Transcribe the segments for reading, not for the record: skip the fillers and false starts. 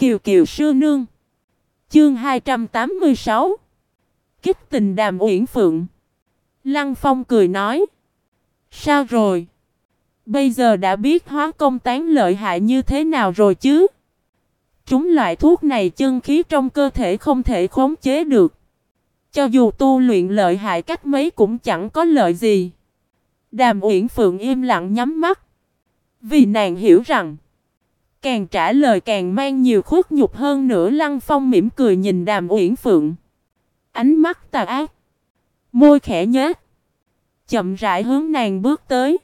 Kiều Kiều sư nương. Chương 286. Kích tình Đàm Uyển Phượng. Lăng Phong cười nói. Sao rồi? Bây giờ đã biết hóa công tán lợi hại như thế nào rồi chứ? Trúng loại thuốc này chân khí trong cơ thể không thể khống chế được. Cho dù tu luyện lợi hại cách mấy cũng chẳng có lợi gì. Đàm Uyển Phượng im lặng nhắm mắt. Vì nàng hiểu rằng càng trả lời càng mang nhiều khuất nhục hơn nữa. Lăng Phong mỉm cười nhìn Đàm Uyển Phượng. Ánh mắt tà ác. Môi khẽ nhếch. Chậm rãi hướng nàng bước tới.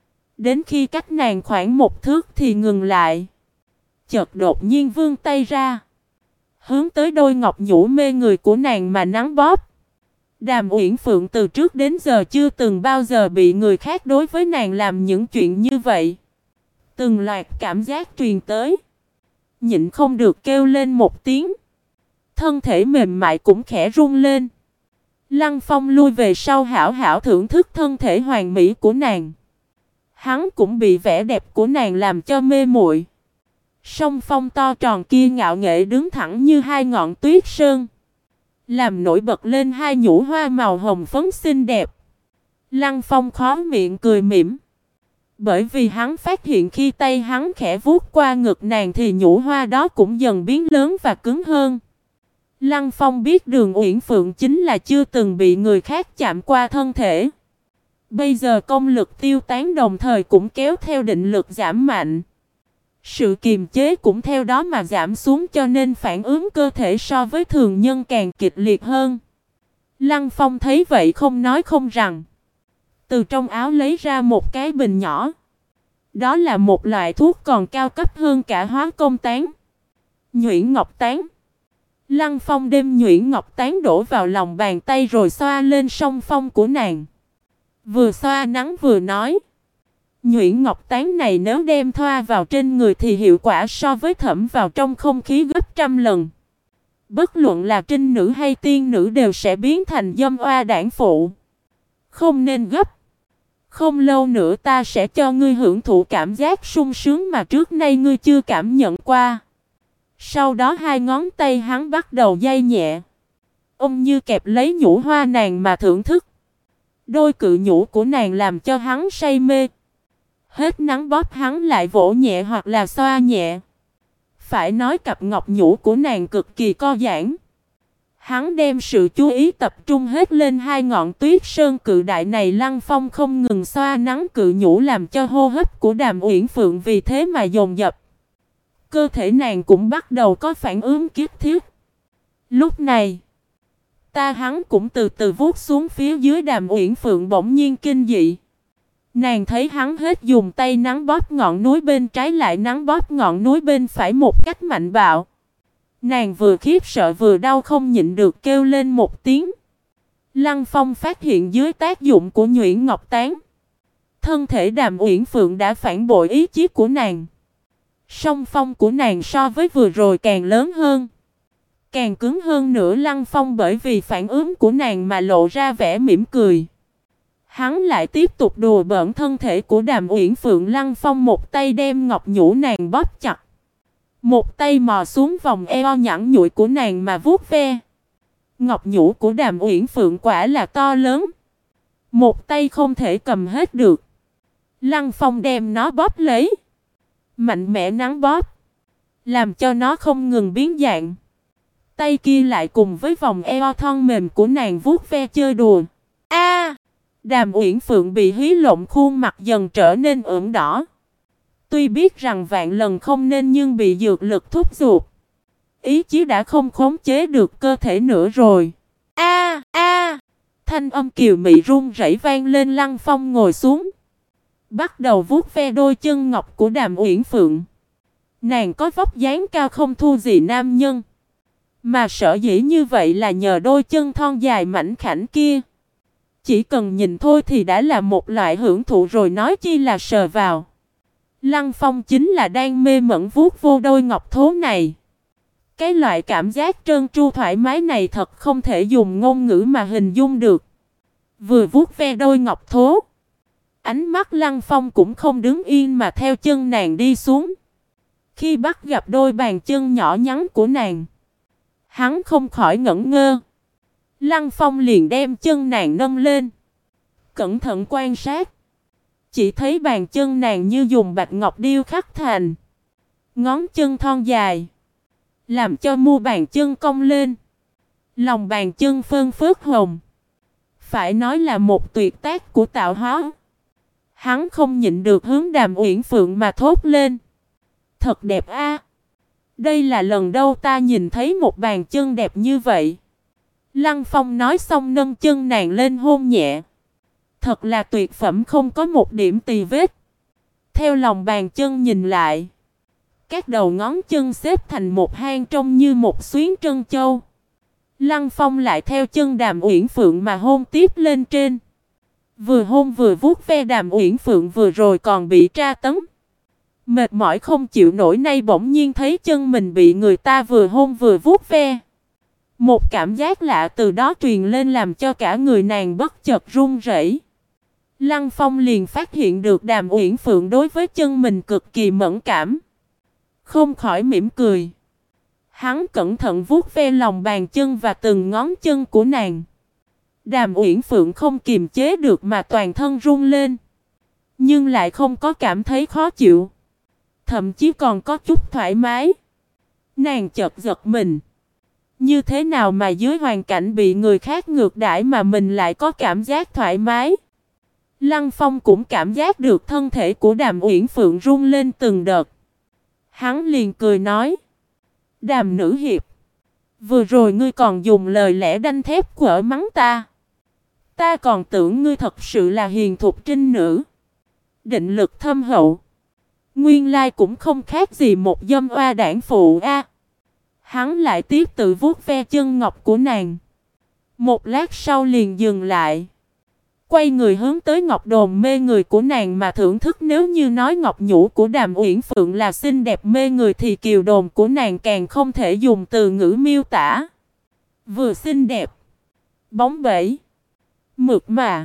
Đến khi cách nàng khoảng 1 thước thì ngừng lại. Chợt đột nhiên vươn tay ra. Hướng tới đôi ngọc nhũ mê người của nàng mà nắn bóp. Đàm Uyển Phượng từ trước đến giờ chưa từng bao giờ bị người khác đối với nàng làm những chuyện như vậy. Từng loạt cảm giác truyền tới. Nhịn không được kêu lên một tiếng. Thân thể mềm mại cũng khẽ run lên. Lăng Phong lui về sau hảo hảo thưởng thức thân thể hoàn mỹ của nàng. Hắn cũng bị vẻ đẹp của nàng làm cho mê muội. Song phong to tròn kia ngạo nghễ đứng thẳng như hai ngọn tuyết sơn, làm nổi bật lên hai nhũ hoa màu hồng phấn xinh đẹp. Lăng Phong khó miệng cười mỉm. Bởi vì hắn phát hiện khi tay hắn khẽ vuốt qua ngực nàng thì nhũ hoa đó cũng dần biến lớn và cứng hơn. Lăng Phong biết Đường Uyển Phượng chính là chưa từng bị người khác chạm qua thân thể. Bây giờ công lực tiêu tán đồng thời cũng kéo theo định lực giảm mạnh. Sự kiềm chế cũng theo đó mà giảm xuống cho nên phản ứng cơ thể so với thường nhân càng kịch liệt hơn. Lăng Phong thấy vậy không nói không rằng. Từ trong áo lấy ra một cái bình nhỏ. Đó là một loại thuốc còn cao cấp hơn cả hóa công tán. Nhuyễn ngọc tán. Lăng Phong đem nhuyễn ngọc tán đổ vào lòng bàn tay rồi xoa lên song phong của nàng. Vừa xoa nắng vừa nói. Nhuyễn ngọc tán này nếu đem thoa vào trên người thì hiệu quả so với thẩm vào trong không khí gấp 100 lần. Bất luận là trinh nữ hay tiên nữ đều sẽ biến thành dâm oa đảng phụ. Không nên gấp. Không lâu nữa ta sẽ cho ngươi hưởng thụ cảm giác sung sướng mà trước nay ngươi chưa cảm nhận qua. Sau đó hai ngón tay hắn bắt đầu day nhẹ. Ông như kẹp lấy nhũ hoa nàng mà thưởng thức. Đôi cự nhũ của nàng làm cho hắn say mê. Hết nắng bóp hắn lại vỗ nhẹ hoặc là xoa nhẹ. Phải nói cặp ngọc nhũ của nàng cực kỳ co giãn. Hắn đem sự chú ý tập trung hết lên hai ngọn tuyết sơn cự đại này. Lăng Phong không ngừng xoa nắng cự nhũ làm cho hô hấp của Đàm Uyển Phượng vì thế mà dồn dập. Cơ thể nàng cũng bắt đầu có phản ứng kiết thiết. Lúc này, hắn cũng từ từ vuốt xuống phía dưới. Đàm Uyển Phượng bỗng nhiên kinh dị. Nàng thấy hắn hết dùng tay nắn bóp ngọn núi bên trái lại nắn bóp ngọn núi bên phải một cách mạnh bạo. Nàng vừa khiếp sợ vừa đau không nhịn được kêu lên một tiếng. Lăng Phong phát hiện dưới tác dụng của nhuyễn ngọc tán, thân thể Đàm Uyển Phượng đã phản bội ý chí của nàng. Song phong của nàng so với vừa rồi càng lớn hơn, càng cứng hơn nữa. Lăng Phong bởi vì phản ứng của nàng mà lộ ra vẻ mỉm cười. Hắn lại tiếp tục đùa bỡn thân thể của Đàm Uyển Phượng. Lăng Phong một tay đem ngọc nhũ nàng bóp chặt, một tay mò xuống vòng eo nhẵn nhụi của nàng mà vuốt ve. Ngọc nhũ của Đàm Uyển Phượng quả là to lớn, một tay không thể cầm hết được. Lăng Phong đem nó bóp lấy, mạnh mẽ nắn bóp, làm cho nó không ngừng biến dạng. Tay kia lại cùng với vòng eo thon mềm của nàng vuốt ve chơi đùa. Đàm Uyển Phượng bị hí lộng, khuôn mặt dần trở nên ửng đỏ. Tuy biết rằng vạn lần không nên nhưng bị dược lực thúc giục, ý chí đã không khống chế được cơ thể nữa rồi. Thanh âm kiều mị run rẩy vang lên. Lăng Phong ngồi xuống, bắt đầu vuốt ve đôi chân ngọc của Đàm Uyển Phượng. Nàng có vóc dáng cao không thua gì nam nhân, mà sở dĩ như vậy là nhờ đôi chân thon dài mảnh khảnh kia. Chỉ cần nhìn thôi thì đã là một loại hưởng thụ rồi, nói chi là sờ vào. Lăng Phong chính là đang mê mẩn vuốt vô đôi ngọc thố này. Cái loại cảm giác trơn tru thoải mái này thật không thể dùng ngôn ngữ mà hình dung được. Vừa vuốt ve đôi ngọc thố, ánh mắt Lăng Phong cũng không đứng yên mà theo chân nàng đi xuống. Khi bắt gặp đôi bàn chân nhỏ nhắn của nàng, hắn không khỏi ngẩn ngơ. Lăng Phong liền đem chân nàng nâng lên, cẩn thận quan sát. Chỉ thấy bàn chân nàng như dùng bạch ngọc điêu khắc thành, ngón chân thon dài, làm cho mu bàn chân cong lên, lòng bàn chân phơn phớt hồng. Phải nói là một tuyệt tác của tạo hóa. Hắn không nhịn được hướng Đàm Uyển Phượng mà thốt lên: thật đẹp a! Đây là lần đầu ta nhìn thấy một bàn chân đẹp như vậy. Lăng Phong nói xong nâng chân nàng lên hôn nhẹ. Thật là tuyệt phẩm, không có một điểm tì vết. Theo lòng bàn chân nhìn lại, các đầu ngón chân xếp thành một hang trông như một xuyến trân châu. Lăng Phong lại theo chân Đàm Uyển Phượng mà hôn tiếp lên trên. Vừa hôn vừa vuốt ve. Đàm Uyển Phượng vừa rồi còn bị tra tấn, mệt mỏi không chịu nổi, nay bỗng nhiên thấy chân mình bị người ta vừa hôn vừa vuốt ve. Một cảm giác lạ từ đó truyền lên làm cho cả người nàng bất chợt run rẩy. Lăng Phong liền phát hiện được Đàm Uyển Phượng đối với chân mình cực kỳ mẫn cảm, không khỏi mỉm cười. Hắn cẩn thận vuốt ve lòng bàn chân và từng ngón chân của nàng. Đàm Uyển Phượng không kiềm chế được mà toàn thân run lên, nhưng lại không có cảm thấy khó chịu, thậm chí còn có chút thoải mái. Nàng chợt giật mình. Như thế nào mà dưới hoàn cảnh bị người khác ngược đãi mà mình lại có cảm giác thoải mái? Lăng Phong cũng cảm giác được thân thể của Đàm Uyển Phượng run lên từng đợt. Hắn liền cười nói: Đàm nữ hiệp, vừa rồi ngươi còn dùng lời lẽ đanh thép quở mắng ta. Ta còn tưởng ngươi thật sự là hiền thục trinh nữ, định lực thâm hậu. Nguyên lai cũng không khác gì một dâm oa đảng phụ a. Hắn lại tiếp tự vuốt ve chân ngọc của nàng. Một lát sau liền dừng lại, quay người hướng tới ngọc đồn mê người của nàng mà thưởng thức. Nếu như nói ngọc nhũ của Đàm Uyển Phượng là xinh đẹp mê người thì kiều đồn của nàng càng không thể dùng từ ngữ miêu tả. Vừa xinh đẹp, bóng bẩy, mượt mà,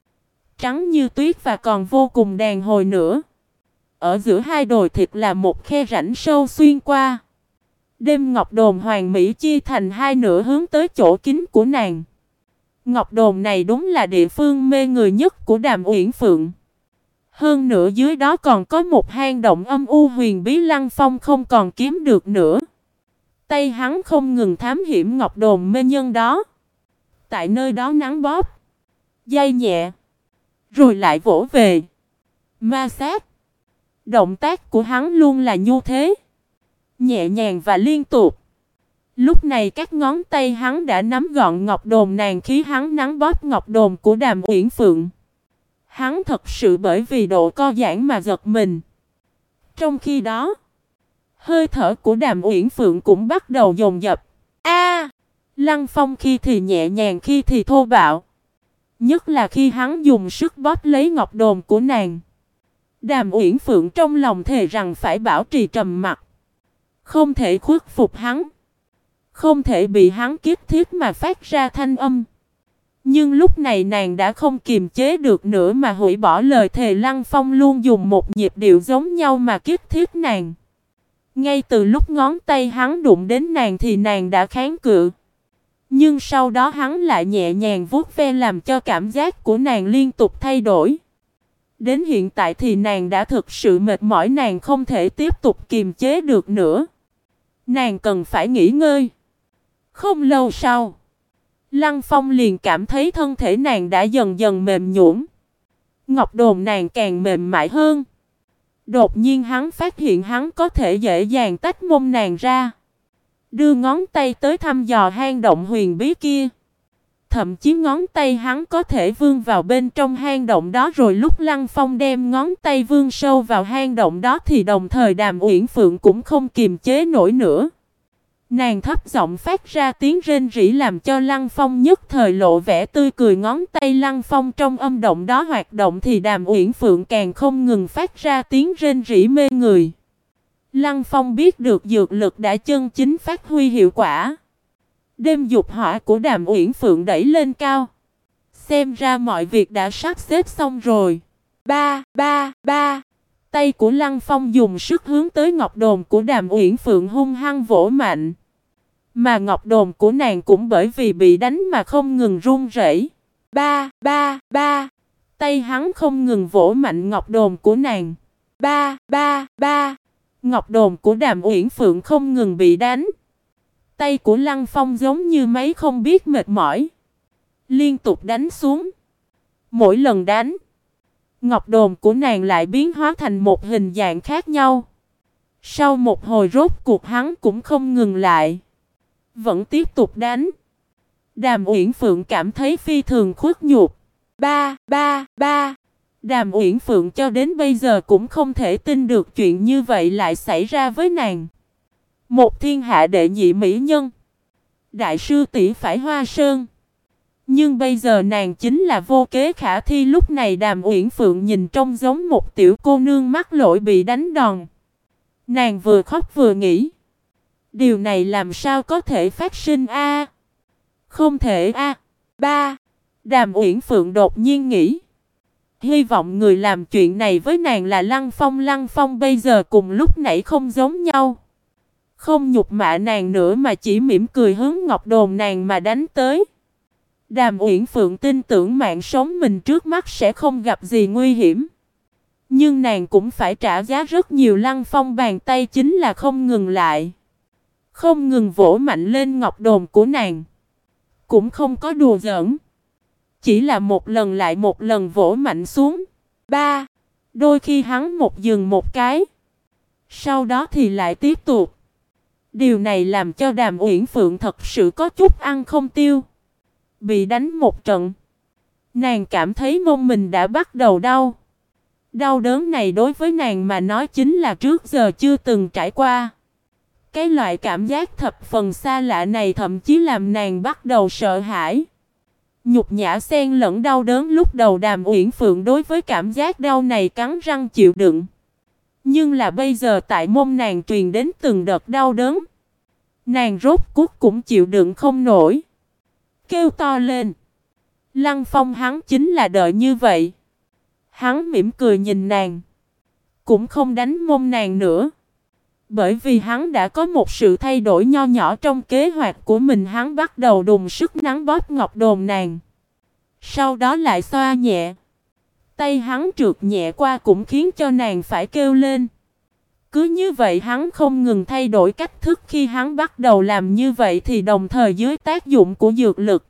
trắng như tuyết và còn vô cùng đàn hồi nữa. Ở giữa hai đồi thịt là một khe rãnh sâu xuyên qua. Đêm ngọc đồn hoàn mỹ chia thành hai nửa hướng tới chỗ kín của nàng. Ngọc đồn này đúng là địa phương mê người nhất của Đàm Uyển Phượng. Hơn nữa dưới đó còn có một hang động âm u huyền bí, Lăng Phong không còn kiếm được nữa. Tay hắn không ngừng thám hiểm ngọc đồn mê nhân đó. Tại nơi đó nắng bóp, day nhẹ, rồi lại vỗ về, ma sát. Động tác của hắn luôn là như thế, nhẹ nhàng và liên tục. Lúc này các ngón tay hắn đã nắm gọn ngọc đồn nàng, khi hắn nắng bóp ngọc đồn của Đàm Uyển Phượng. Hắn thật sự bởi vì độ co giãn mà giật mình. Trong khi đó, hơi thở của Đàm Uyển Phượng cũng bắt đầu dồn dập. Lăng Phong khi thì nhẹ nhàng khi thì thô bạo, nhất là khi hắn dùng sức bóp lấy ngọc đồn của nàng. Đàm Uyển Phượng trong lòng thề rằng phải bảo trì trầm mặc, không thể khuất phục hắn, không thể bị hắn kiếp thiết mà phát ra thanh âm. Nhưng lúc này nàng đã không kiềm chế được nữa mà hủy bỏ lời thề. Lăng Phong luôn dùng một nhịp điệu giống nhau mà kiếp thiết nàng. Ngay từ lúc ngón tay hắn đụng đến nàng thì nàng đã kháng cự, nhưng sau đó hắn lại nhẹ nhàng vuốt ve làm cho cảm giác của nàng liên tục thay đổi. Đến hiện tại thì nàng đã thực sự mệt mỏi, nàng không thể tiếp tục kiềm chế được nữa. Nàng cần phải nghỉ ngơi. Không lâu sau, Lăng Phong liền cảm thấy thân thể nàng đã dần dần mềm nhũn. Ngọc đồn nàng càng mềm mại hơn. Đột nhiên hắn phát hiện hắn có thể dễ dàng tách mông nàng ra, đưa ngón tay tới thăm dò hang động huyền bí kia. Thậm chí ngón tay hắn có thể vươn vào bên trong hang động đó. Rồi lúc Lăng Phong đem ngón tay vươn sâu vào hang động đó thì đồng thời Đàm Uyển Phượng cũng không kiềm chế nổi nữa. Nàng thấp giọng phát ra tiếng rên rỉ làm cho Lăng Phong nhất thời lộ vẻ tươi cười. Ngón tay Lăng Phong trong âm động đó hoạt động thì Đàm Uyển Phượng càng không ngừng phát ra tiếng rên rỉ mê người. Lăng Phong biết được dược lực đã chân chính phát huy hiệu quả. Đêm dục hỏa của Đàm Uyển Phượng đẩy lên cao. Xem ra mọi việc đã sắp xếp xong rồi. Ba. Tay của Lăng Phong dùng sức hướng tới ngọc đồn của Đàm Uyển Phượng hung hăng vỗ mạnh. Mà ngọc đồn của nàng cũng bởi vì bị đánh mà không ngừng run rẩy. Ba, ba, ba. Tay hắn không ngừng vỗ mạnh ngọc đồn của nàng. Ba, ba, ba. Ngọc đồn của Đàm Uyển Phượng không ngừng bị đánh. Tay của Lăng Phong giống như máy không biết mệt mỏi. Liên tục đánh xuống. Mỗi lần đánh, ngọc đồn của nàng lại biến hóa thành một hình dạng khác nhau. Sau một hồi rốt cuộc hắn cũng không ngừng lại. Vẫn tiếp tục đánh. Đàm Uyển Phượng cảm thấy phi thường khuất nhục. Ba, ba, ba. Đàm Uyển Phượng cho đến bây giờ cũng không thể tin được chuyện như vậy lại xảy ra với nàng. Một thiên hạ đệ nhị mỹ nhân. Đại sư tỷ phải Hoa Sơn. Nhưng bây giờ nàng chính là vô kế khả thi. Lúc này Đàm Uyển Phượng nhìn trông giống một tiểu cô nương mắc lỗi bị đánh đòn. Nàng vừa khóc vừa nghĩ. Điều này làm sao có thể phát sinh a? Không thể a. Ba. Đàm Uyển Phượng đột nhiên nghĩ. Hy vọng người làm chuyện này với nàng là Lăng Phong. Lăng Phong bây giờ cùng lúc nãy không giống nhau. Không nhục mạ nàng nữa mà chỉ mỉm cười hướng ngọc đồn nàng mà đánh tới. Đàm Uyển Phượng tin tưởng mạng sống mình trước mắt sẽ không gặp gì nguy hiểm. Nhưng nàng cũng phải trả giá rất nhiều. Lăng Phong bàn tay chính là không ngừng lại. Không ngừng vỗ mạnh lên ngọc đồn của nàng. Cũng không có đùa giỡn. Chỉ là một lần lại một lần vỗ mạnh xuống. Ba. Đôi khi hắn một dừng một cái. Sau đó thì lại tiếp tục. Điều này làm cho Đàm Uyển Phượng thật sự có chút ăn không tiêu. Bị đánh một trận. Nàng cảm thấy mông mình đã bắt đầu đau. Đau đớn này đối với nàng mà nói chính là trước giờ chưa từng trải qua. Cái loại cảm giác thập phần xa lạ này thậm chí làm nàng bắt đầu sợ hãi. Nhục nhã xen lẫn đau đớn. Lúc đầu Đàm Uyển Phượng đối với cảm giác đau này cắn răng chịu đựng. Nhưng là bây giờ tại mông nàng truyền đến từng đợt đau đớn. Nàng rốt cuộc cũng chịu đựng không nổi. Kêu to lên. Lăng Phong hắn chính là đợi như vậy. Hắn mỉm cười nhìn nàng. Cũng không đánh mông nàng nữa. Bởi vì hắn đã có một sự thay đổi nho nhỏ trong kế hoạch của mình. Hắn bắt đầu đùng sức nắn bóp ngọc đồn nàng. Sau đó lại xoa nhẹ. Tay hắn trượt nhẹ qua cũng khiến cho nàng phải kêu lên. Cứ như vậy hắn không ngừng thay đổi cách thức. Khi hắn bắt đầu làm như vậy thì đồng thời dưới tác dụng của dược lực.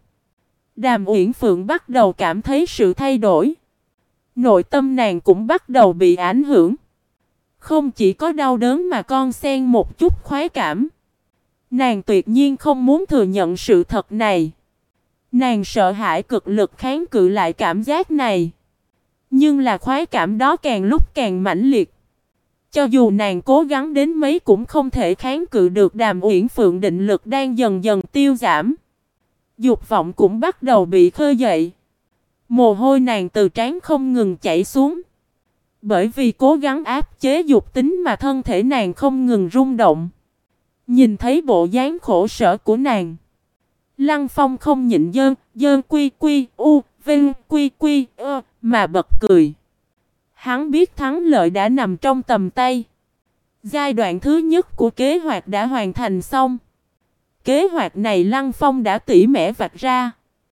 Đàm Uyển Phượng bắt đầu cảm thấy sự thay đổi. Nội tâm nàng cũng bắt đầu bị ảnh hưởng. Không chỉ có đau đớn mà còn xen một chút khoái cảm. Nàng tuyệt nhiên không muốn thừa nhận sự thật này. Nàng sợ hãi cực lực kháng cự lại cảm giác này. Nhưng là khoái cảm đó càng lúc càng mãnh liệt. Cho dù nàng cố gắng đến mấy cũng không thể kháng cự được. Đàm Uyển Phượng định lực đang dần dần tiêu giảm. Dục vọng cũng bắt đầu bị khơi dậy. Mồ hôi nàng từ trán không ngừng chảy xuống. Bởi vì cố gắng áp chế dục tính mà thân thể nàng không ngừng rung động. Nhìn thấy bộ dáng khổ sở của nàng, Lăng Phong không nhịn dơn quy quy u vinh quy quy ơ mà bật cười. Hắn biết thắng lợi đã nằm trong tầm tay. Giai đoạn thứ nhất của kế hoạch đã hoàn thành xong. Kế hoạch này Lăng Phong đã tỉ mỉ vạch ra.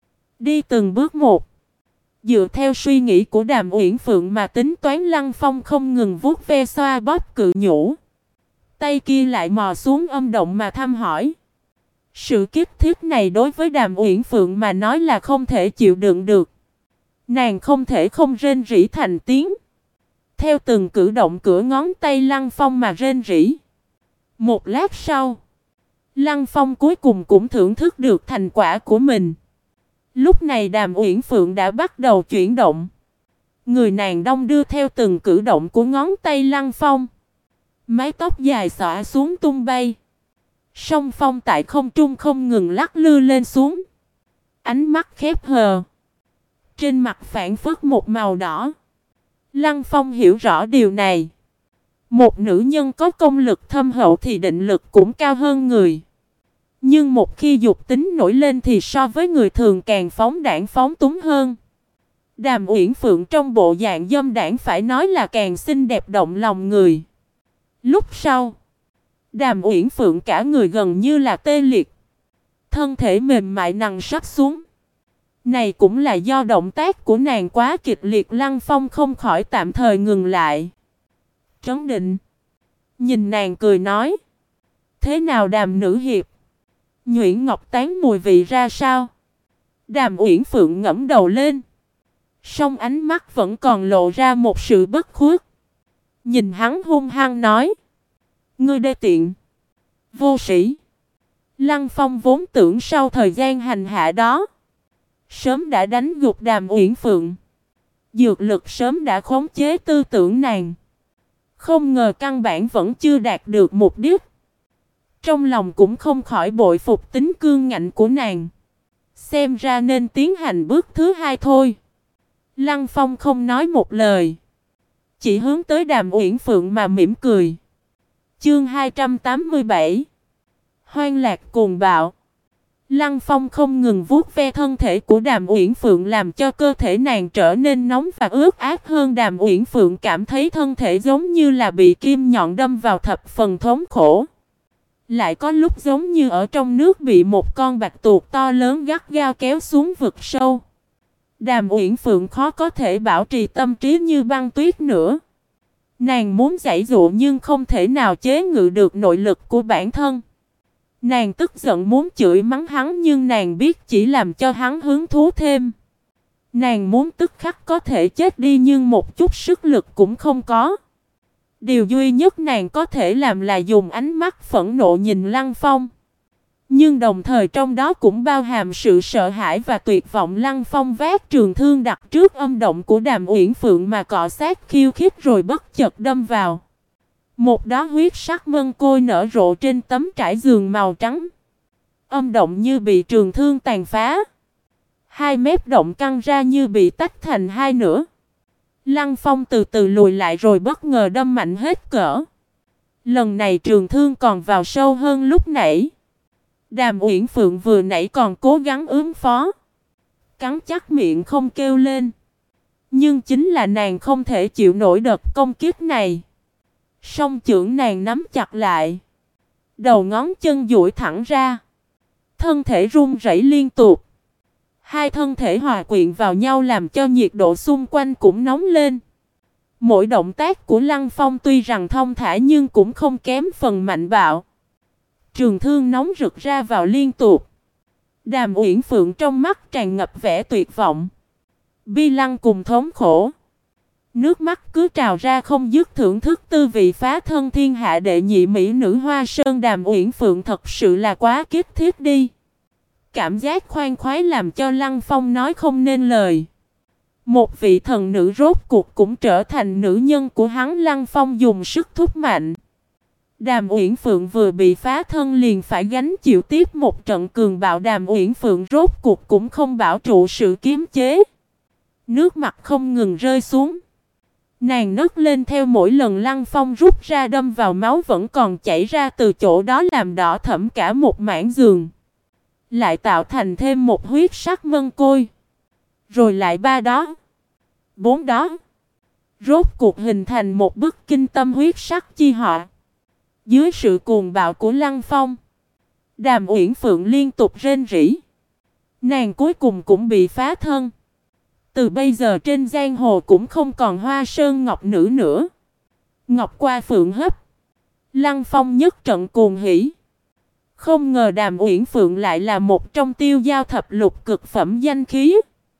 Đi từng bước một. Dựa theo suy nghĩ của Đàm Uyển Phượng mà tính toán. Lăng Phong không ngừng vuốt ve xoa bóp cự nhũ. Tay kia lại mò xuống âm động mà thăm hỏi. Sự kích thích này đối với Đàm Uyển Phượng mà nói là không thể chịu đựng được. Nàng không thể không rên rỉ thành tiếng. Theo từng cử động cửa ngón tay Lăng Phong mà rên rỉ. Một lát sau, Lăng Phong cuối cùng cũng thưởng thức được thành quả của mình. Lúc này Đàm Uyển Phượng đã bắt đầu chuyển động. Người nàng đong đưa theo từng cử động của ngón tay Lăng Phong. Mái tóc dài xõa xuống tung bay. Song phong tại không trung không ngừng lắc lư lên xuống. Ánh mắt khép hờ. Trên mặt phản phất một màu đỏ. Lăng Phong hiểu rõ điều này. Một nữ nhân có công lực thâm hậu thì định lực cũng cao hơn người. Nhưng một khi dục tính nổi lên thì so với người thường càng phóng đãng phóng túng hơn. Đàm Uyển Phượng trong bộ dạng dâm đãng phải nói là càng xinh đẹp động lòng người. Lúc sau, Đàm Uyển Phượng cả người gần như là tê liệt. Thân thể mềm mại nằm sắp xuống. Này cũng là do động tác của nàng quá kịch liệt, Lăng Phong không khỏi tạm thời ngừng lại. Trấn định. Nhìn nàng cười nói. Thế nào Đàm nữ hiệp? Nhuyễn ngọc tán mùi vị ra sao? Đàm Uyển Phượng ngẫm đầu lên. Song ánh mắt vẫn còn lộ ra một sự bất khuất. Nhìn hắn hung hăng nói. Ngươi đê tiện. Vô sĩ. Lăng Phong vốn tưởng sau thời gian hành hạ đó, sớm đã đánh gục Đàm Uyển Phượng. Dược lực sớm đã khống chế tư tưởng nàng. Không ngờ căn bản vẫn chưa đạt được mục đích. Trong lòng cũng không khỏi bội phục tính cương ngạnh của nàng. Xem ra nên tiến hành bước thứ hai thôi. Lăng Phong không nói một lời, chỉ hướng tới Đàm Uyển Phượng mà mỉm cười. Chương 287 Hoang lạc cuồng bạo. Lăng Phong không ngừng vuốt ve thân thể của Đàm Uyển Phượng làm cho cơ thể nàng trở nên nóng và ướt át hơn. Đàm Uyển Phượng cảm thấy thân thể giống như là bị kim nhọn đâm vào, thập phần thống khổ. Lại có lúc giống như ở trong nước bị một con bạch tuộc to lớn gắt gao kéo xuống vực sâu. Đàm Uyển Phượng khó có thể bảo trì tâm trí như băng tuyết nữa. Nàng muốn giãy giụa nhưng không thể nào chế ngự được nội lực của bản thân. Nàng tức giận muốn chửi mắng hắn nhưng nàng biết chỉ làm cho hắn hứng thú thêm. Nàng muốn tức khắc có thể chết đi nhưng một chút sức lực cũng không có. Điều duy nhất nàng có thể làm là dùng ánh mắt phẫn nộ nhìn Lăng Phong. Nhưng đồng thời trong đó cũng bao hàm sự sợ hãi và tuyệt vọng. Lăng Phong vác trường thương đặt trước âm động của Đàm Uyển Phượng mà cọ sát khiêu khích rồi bất chợt đâm vào. Một đóa huyết sắc mân côi nở rộ trên tấm trải giường màu trắng. Âm động như bị trường thương tàn phá. Hai mép động căng ra như bị tách thành hai nửa. Lăng Phong từ từ lùi lại rồi bất ngờ đâm mạnh hết cỡ. Lần này trường thương còn vào sâu hơn lúc nãy. Đàm Uyển Phượng vừa nãy còn cố gắng ứng phó, cắn chắc miệng không kêu lên. Nhưng chính là nàng không thể chịu nổi đợt công kích này. Song chưởng nàng nắm chặt lại, đầu ngón chân duỗi thẳng ra, thân thể run rẩy liên tục. Hai thân thể hòa quyện vào nhau làm cho nhiệt độ xung quanh cũng nóng lên. Mỗi động tác của Lăng Phong tuy rằng thông thả nhưng cũng không kém phần mạnh bạo. Trường thương nóng rực ra vào liên tục. Đàm Uyển Phượng trong mắt tràn ngập vẻ tuyệt vọng, bi lăng cùng thống khổ. Nước mắt cứ trào ra không dứt, thưởng thức tư vị phá thân thiên hạ đệ nhị mỹ nữ Hoa Sơn. Đàm Uyển Phượng thật sự là quá kiếp thiết đi. Cảm giác khoan khoái làm cho Lăng Phong nói không nên lời. Một vị thần nữ rốt cuộc cũng trở thành nữ nhân của hắn. Lăng Phong dùng sức thúc mạnh. Đàm Uyển Phượng vừa bị phá thân liền phải gánh chịu tiếp một trận cường bạo. Đàm Uyển Phượng rốt cuộc cũng không bảo trụ sự kiềm chế. Nước mắt không ngừng rơi xuống. Nàng nấc lên theo mỗi lần Lăng Phong rút ra đâm vào, máu vẫn còn chảy ra từ chỗ đó làm đỏ thẫm cả một mảng giường. Lại tạo thành thêm một huyết sắc mân côi. Rồi lại ba đó. Bốn đó. Rốt cuộc hình thành một bức kinh tâm huyết sắc chi họa. Dưới sự cuồng bạo của Lăng Phong, Đàm Uyển Phượng liên tục rên rỉ. Nàng cuối cùng cũng bị phá thân. Từ bây giờ trên giang hồ cũng không còn Hoa Sơn Ngọc Nữ nữa. Ngọc qua Phượng hấp. Lăng Phong nhất trận cuồng hỉ. Không ngờ Đàm Uyển Phượng lại là một trong tiêu giao thập lục cực phẩm danh khí.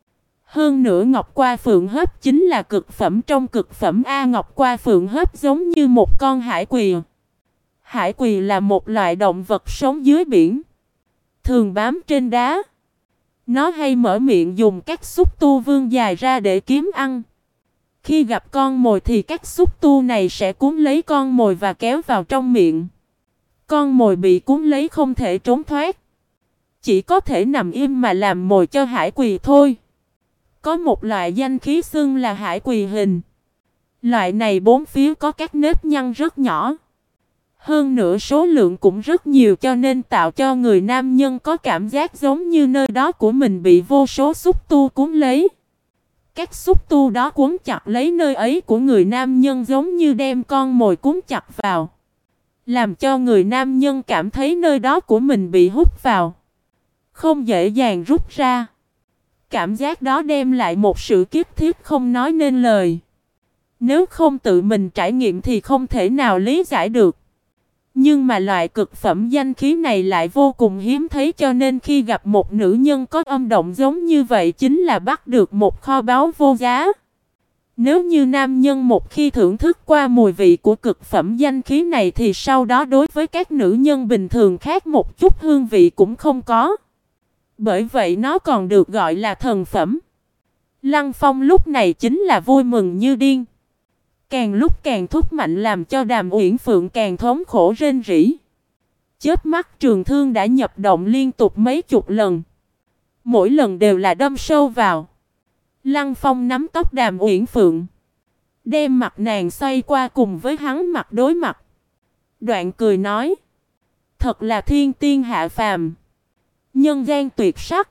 Hơn nữa Ngọc qua Phượng hấp chính là cực phẩm trong cực phẩm A. Ngọc qua Phượng hấp giống như một con hải quỳ. Hải quỳ là một loại động vật sống dưới biển, thường bám trên đá. Nó hay mở miệng dùng các xúc tu vươn dài ra để kiếm ăn. Khi gặp con mồi thì các xúc tu này sẽ cuốn lấy con mồi và kéo vào trong miệng. Con mồi bị cuốn lấy không thể trốn thoát, chỉ có thể nằm im mà làm mồi cho hải quỳ thôi. Có một loại danh khí xưng là hải quỳ hình. Loại này bốn phía có các nếp nhăn rất nhỏ. Hơn nữa số lượng cũng rất nhiều cho nên tạo cho người nam nhân có cảm giác giống như nơi đó của mình bị vô số xúc tu cuốn lấy. Các xúc tu đó cuốn chặt lấy nơi ấy của người nam nhân giống như đem con mồi cuốn chặt vào, làm cho người nam nhân cảm thấy nơi đó của mình bị hút vào, không dễ dàng rút ra. Cảm giác đó đem lại một sự kiếp thiết không nói nên lời. Nếu không tự mình trải nghiệm thì không thể nào lý giải được. Nhưng mà loại cực phẩm danh khí này lại vô cùng hiếm thấy, cho nên khi gặp một nữ nhân có âm động giống như vậy chính là bắt được một kho báu vô giá. Nếu như nam nhân một khi thưởng thức qua mùi vị của cực phẩm danh khí này thì sau đó đối với các nữ nhân bình thường khác một chút hương vị cũng không có. Bởi vậy nó còn được gọi là thần phẩm. Lăng Phong lúc này chính là vui mừng như điên. Càng lúc càng thúc mạnh làm cho Đàm Uyển Phượng càng thống khổ rên rỉ. Chớp mắt trường thương đã nhập động liên tục mấy chục lần. Mỗi lần đều là đâm sâu vào. Lăng Phong nắm tóc Đàm Uyển Phượng, đem mặt nàng xoay qua cùng với hắn mặt đối mặt. Đoạn cười nói: thật là thiên tiên hạ phàm, nhân gian tuyệt sắc.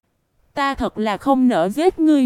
Ta thật là không nỡ giết ngươi.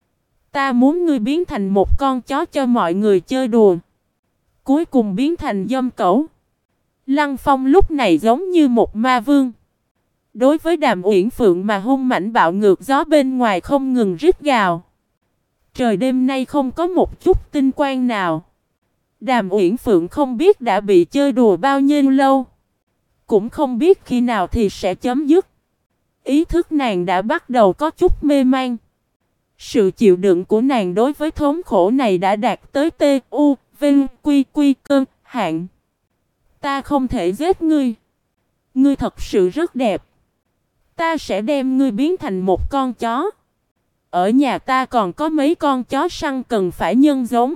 Ta muốn ngươi biến thành một con chó cho mọi người chơi đùa, cuối cùng biến thành dâm cẩu. Lăng Phong lúc này giống như một ma vương. Đối với Đàm Uyển Phượng mà hung mãnh bạo ngược, gió bên ngoài không ngừng rít gào. Trời đêm nay không có một chút tinh quang nào. Đàm Uyển Phượng không biết đã bị chơi đùa bao nhiêu lâu, cũng không biết khi nào thì sẽ chấm dứt. Ý thức nàng đã bắt đầu có chút mê man. Sự chịu đựng của nàng đối với thống khổ này đã đạt tới Vinh Quy Quy cơn hạn. Ta không thể giết ngươi. Ngươi thật sự rất đẹp. Ta sẽ đem ngươi biến thành một con chó. Ở nhà ta còn có mấy con chó săn cần phải nhân giống.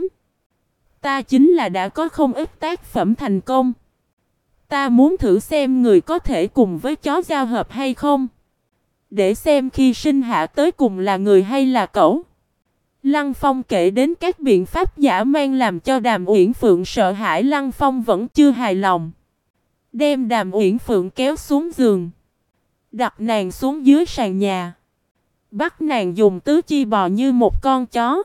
Ta chính là đã có không ít tác phẩm thành công. Ta muốn thử xem người có thể cùng với chó giao hợp hay không, để xem khi sinh hạ tới cùng là người hay là cẩu. Lăng Phong kể đến các biện pháp dã man làm cho Đàm Uyển Phượng sợ hãi. Lăng Phong vẫn chưa hài lòng, đem Đàm Uyển Phượng kéo xuống giường, đặt nàng xuống dưới sàn nhà, bắt nàng dùng tứ chi bò như một con chó.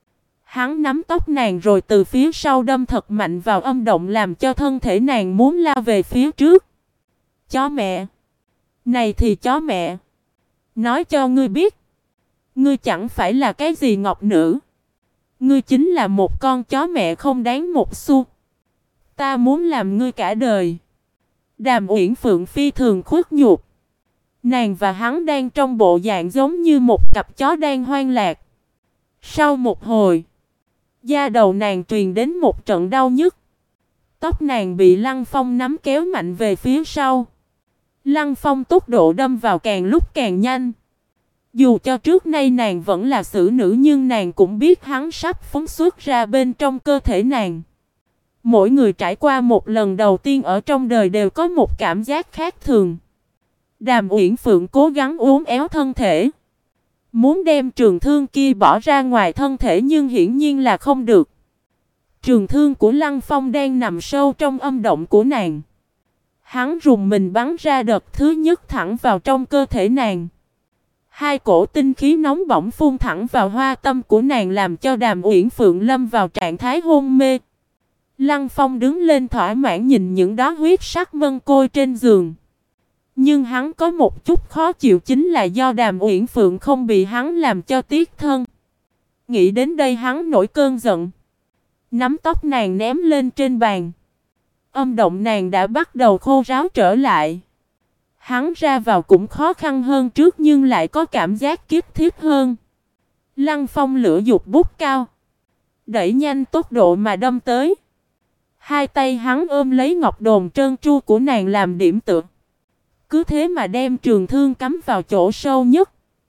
Hắn nắm tóc nàng rồi từ phía sau đâm thật mạnh vào âm động, làm cho thân thể nàng muốn lao về phía trước. Chó mẹ! Này thì chó mẹ! Nói cho ngươi biết, ngươi chẳng phải là cái gì ngọc nữ. Ngươi chính là một con chó mẹ không đáng một xu. Ta muốn làm ngươi cả đời. Đàm Uyển Phượng phi thường khuất nhục. Nàng và hắn đang trong bộ dạng giống như một cặp chó đang hoang lạc. Sau một hồi, da đầu nàng truyền đến một trận đau nhức. Tóc nàng bị Lăng Phong nắm kéo mạnh về phía sau. Lăng Phong tốc độ đâm vào càng lúc càng nhanh. Dù cho trước nay nàng vẫn là xử nữ, nhưng nàng cũng biết hắn sắp phóng xuất ra bên trong cơ thể nàng. Mỗi người trải qua một lần đầu tiên ở trong đời đều có một cảm giác khác thường. Đàm Uyển Phượng cố gắng uốn éo thân thể, muốn đem trường thương kia bỏ ra ngoài thân thể, nhưng hiển nhiên là không được. Trường thương của Lăng Phong đang nằm sâu trong âm động của nàng. Hắn rùng mình bắn ra đợt thứ nhất thẳng vào trong cơ thể nàng. Hai cổ tinh khí nóng bỏng phun thẳng vào hoa tâm của nàng, làm cho Đàm Uyển Phượng lâm vào trạng thái hôn mê. Lăng Phong đứng lên thỏa mãn nhìn những đóa huyết sắc mân côi trên giường. Nhưng hắn có một chút khó chịu, chính là do Đàm Uyển Phượng không bị hắn làm cho tiếc thân. Nghĩ đến đây hắn nổi cơn giận, nắm tóc nàng ném lên trên bàn. Âm động nàng đã bắt đầu khô ráo trở lại. Hắn ra vào cũng khó khăn hơn trước, nhưng lại có cảm giác kiếp thiết hơn. Lăng Phong lửa dục bút cao, đẩy nhanh tốc độ mà đâm tới. Hai tay hắn ôm lấy ngọc đồn trơn tru của nàng làm điểm tựa. Cứ thế mà đem trường thương cắm vào chỗ sâu nhất.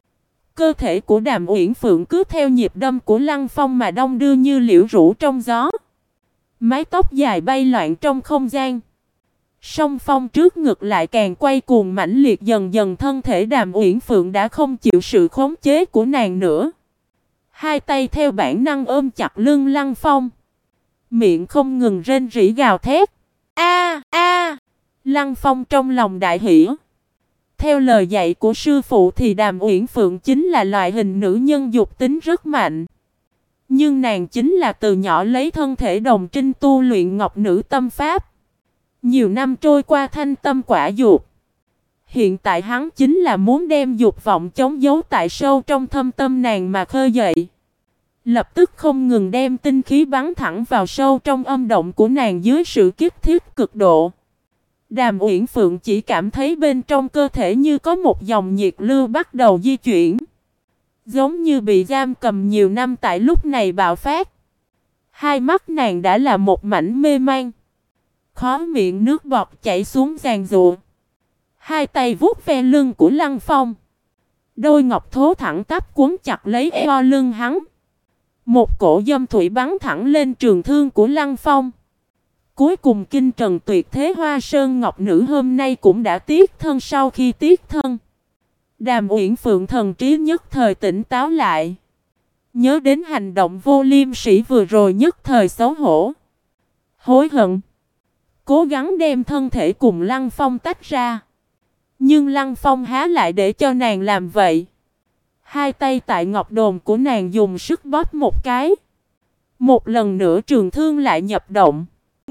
Cơ thể của Đàm Uyển Phượng cứ theo nhịp đâm của Lăng Phong mà đong đưa như liễu rũ trong gió. Mái tóc dài bay loạn trong không gian. Song phong trước ngực lại càng quay cuồng mãnh liệt, dần dần thân thể Đàm Uyển Phượng đã không chịu sự khống chế của nàng nữa. Hai tay theo bản năng ôm chặt lưng Lăng Phong, miệng không ngừng rên rỉ gào thét. A a! Lăng Phong trong lòng đại hỉ. Theo lời dạy của sư phụ thì Đàm Uyển Phượng chính là loại hình nữ nhân dục tính rất mạnh. Nhưng nàng chính là từ nhỏ lấy thân thể đồng trinh tu luyện ngọc nữ tâm pháp. Nhiều năm trôi qua thanh tâm quả dục. Hiện tại hắn chính là muốn đem dục vọng chống giấu tại sâu trong thâm tâm nàng mà khơi dậy. Lập tức không ngừng đem tinh khí bắn thẳng vào sâu trong âm động của nàng dưới sự kích thiết cực độ. Đàm Uyển Phượng chỉ cảm thấy bên trong cơ thể như có một dòng nhiệt lưu bắt đầu di chuyển. Giống như bị giam cầm nhiều năm tại lúc này bạo phát. Hai mắt nàng đã là một mảnh mê man. Khóe miệng nước bọt chảy xuống giàn giụa. Hai tay vuốt ve lưng của Lăng Phong. Đôi ngọc thố thẳng tắp cuốn chặt lấy eo lưng hắn. Một cổ dâm thủy bắn thẳng lên trường thương của Lăng Phong. Cuối cùng kinh trần tuyệt thế Hoa Sơn Ngọc Nữ hôm nay cũng đã tiết thân sau khi tiết thân. Đàm Uyển Phượng thần trí nhất thời tỉnh táo lại. Nhớ đến hành động vô liêm sỉ vừa rồi nhất thời xấu hổ. Hối hận. Cố gắng đem thân thể cùng Lăng Phong tách ra. Nhưng Lăng Phong há lại để cho nàng làm vậy. Hai tay tại ngọc đồn của nàng dùng sức bóp một cái. Một lần nữa trường thương lại nhập động.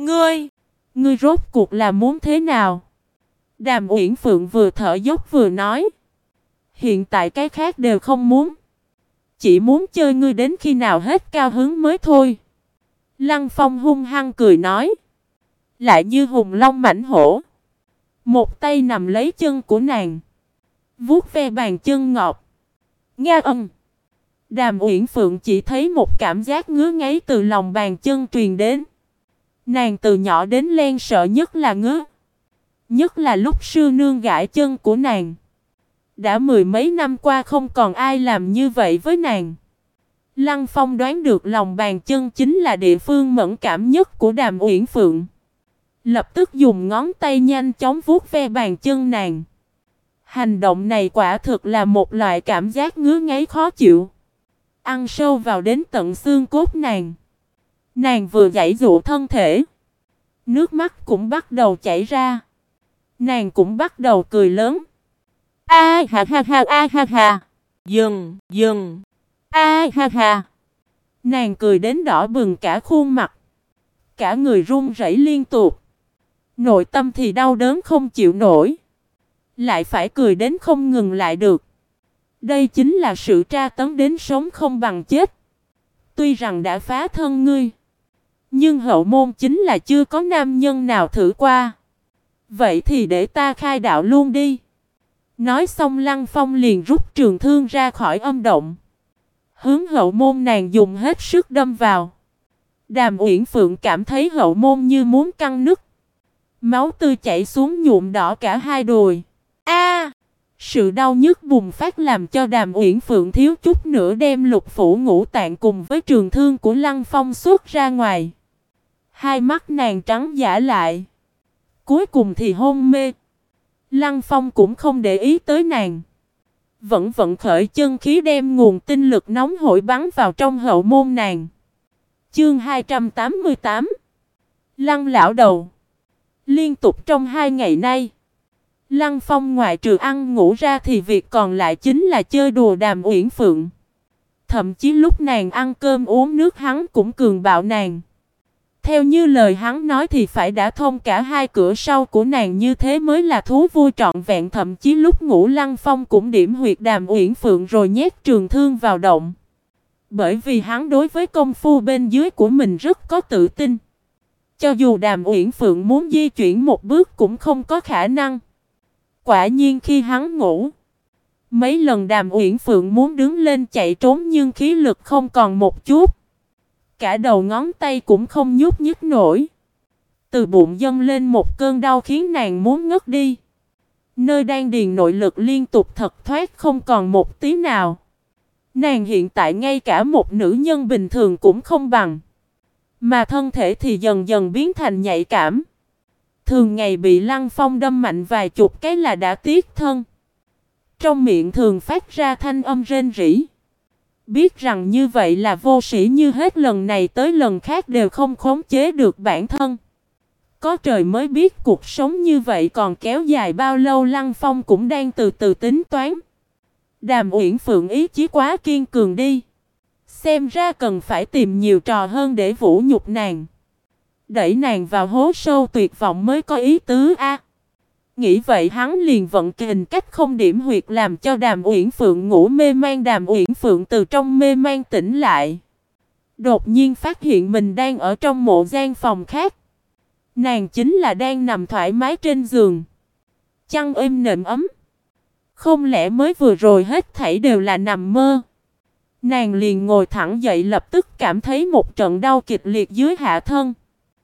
Ngươi rốt cuộc là muốn thế nào? Đàm Uyển Phượng vừa thở dốc vừa nói. Hiện tại cái khác đều không muốn. Chỉ muốn chơi ngươi đến khi nào hết cao hứng mới thôi. Lăng Phong hung hăng cười nói. Lại như hùng long mãnh hổ. Một tay nằm lấy chân của nàng. Vuốt ve bàn chân ngọc. Nga âm. Đàm Uyển Phượng chỉ thấy một cảm giác ngứa ngáy từ lòng bàn chân truyền đến. Nàng từ nhỏ đến len sợ nhất là ngứa. Nhất là lúc sư nương gãi chân của nàng. Đã mười mấy năm qua không còn ai làm như vậy với nàng. Lăng Phong đoán được lòng bàn chân chính là địa phương mẫn cảm nhất của Đàm Uyển Phượng. Lập tức dùng ngón tay nhanh chóng vuốt ve bàn chân nàng. Hành động này quả thực là một loại cảm giác ngứa ngáy khó chịu. Ăn sâu vào đến tận xương cốt nàng. Nàng vừa giãy giụa thân thể. Nước mắt cũng bắt đầu chảy ra. Nàng cũng bắt đầu cười lớn. A ha ha ha a ha ha. Dừng. A ha ha. Nàng cười đến đỏ bừng cả khuôn mặt. Cả người run rẩy liên tục. Nội tâm thì đau đớn không chịu nổi. Lại phải cười đến không ngừng lại được. Đây chính là sự tra tấn đến sống không bằng chết. Tuy rằng đã phá thân ngươi. Nhưng hậu môn chính là chưa có nam nhân nào thử qua. Vậy thì để ta khai đạo luôn đi. Nói xong Lăng Phong liền rút trường thương ra khỏi âm động. Hướng hậu môn nàng dùng hết sức đâm vào. Đàm Uyển Phượng cảm thấy hậu môn như muốn căng nứt. Máu tươi chảy xuống nhuộm đỏ cả hai đùi. A! Sự đau nhức bùng phát làm cho Đàm Uyển Phượng thiếu chút nữa đem lục phủ ngũ tạng cùng với trường thương của Lăng Phong xuất ra ngoài. Hai mắt nàng trắng dã lại. Cuối cùng thì hôn mê. Lăng Phong cũng không để ý tới nàng. Vẫn vận khởi chân khí đem nguồn tinh lực nóng hổi bắn vào trong hậu môn nàng. Chương 288 Lăng lão đầu. Liên tục trong 2 ngày nay, Lăng Phong ngoại trừ ăn ngủ ra thì việc còn lại chính là chơi đùa Đàm Uyển Phượng. Thậm chí lúc nàng ăn cơm uống nước hắn cũng cường bạo nàng. Theo như lời hắn nói thì phải đã thông cả hai cửa sau của nàng như thế mới là thú vui trọn vẹn. Thậm chí lúc ngủ Lăng Phong cũng điểm huyệt Đàm Uyển Phượng rồi nhét trường thương vào động. Bởi vì hắn đối với công phu bên dưới của mình rất có tự tin. Cho dù Đàm Uyển Phượng muốn di chuyển một bước cũng không có khả năng. Quả nhiên khi hắn ngủ, mấy lần Đàm Uyển Phượng muốn đứng lên chạy trốn nhưng khí lực không còn một chút. Cả đầu ngón tay cũng không nhúc nhích nổi. Từ bụng dâng lên một cơn đau khiến nàng muốn ngất đi. Nơi đan điền nội lực liên tục thật thoát không còn một tí nào. Nàng hiện tại ngay cả một nữ nhân bình thường cũng không bằng. Mà thân thể thì dần dần biến thành nhạy cảm. Thường ngày bị Lăng Phong đâm mạnh vài chục cái là đã tiếc thân. Trong miệng thường phát ra thanh âm rên rỉ. Biết rằng như vậy là vô sĩ như hết lần này tới lần khác đều không khống chế được bản thân. Có trời mới biết cuộc sống như vậy còn kéo dài bao lâu. Lăng Phong cũng đang từ từ tính toán. Đàm Uyển Phượng ý chí quá kiên cường đi. Xem ra cần phải tìm nhiều trò hơn để vũ nhục nàng. Đẩy nàng vào hố sâu tuyệt vọng mới có ý tứ a. Nghĩ vậy hắn liền vận kình cách không điểm huyệt làm cho Đàm Uyển Phượng ngủ mê man. Đàm Uyển Phượng từ trong mê man tỉnh lại. Đột nhiên phát hiện mình đang ở trong một gian phòng khác. Nàng chính là đang nằm thoải mái trên giường. Chăn êm nệm ấm. Không lẽ mới vừa rồi hết thảy đều là nằm mơ? Nàng liền ngồi thẳng dậy, lập tức cảm thấy một trận đau kịch liệt dưới hạ thân.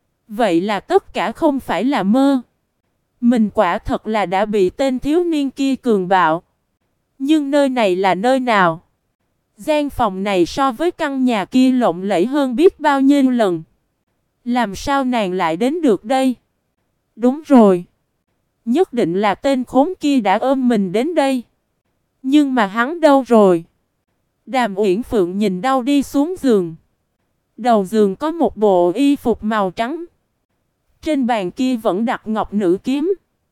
Vậy là tất cả không phải là mơ. Mình quả thật là đã bị tên thiếu niên kia cường bạo. Nhưng nơi này là nơi nào? Gian phòng này so với căn nhà kia lộng lẫy hơn biết bao nhiêu lần. Làm sao nàng lại đến được đây? Đúng rồi. Nhất định là tên khốn kia đã ôm mình đến đây. Nhưng mà hắn đâu rồi? Đàm Uyển Phượng nhìn đau đi xuống giường. Đầu giường có một bộ y phục màu trắng. Trên bàn kia vẫn đặt ngọc nữ kiếm.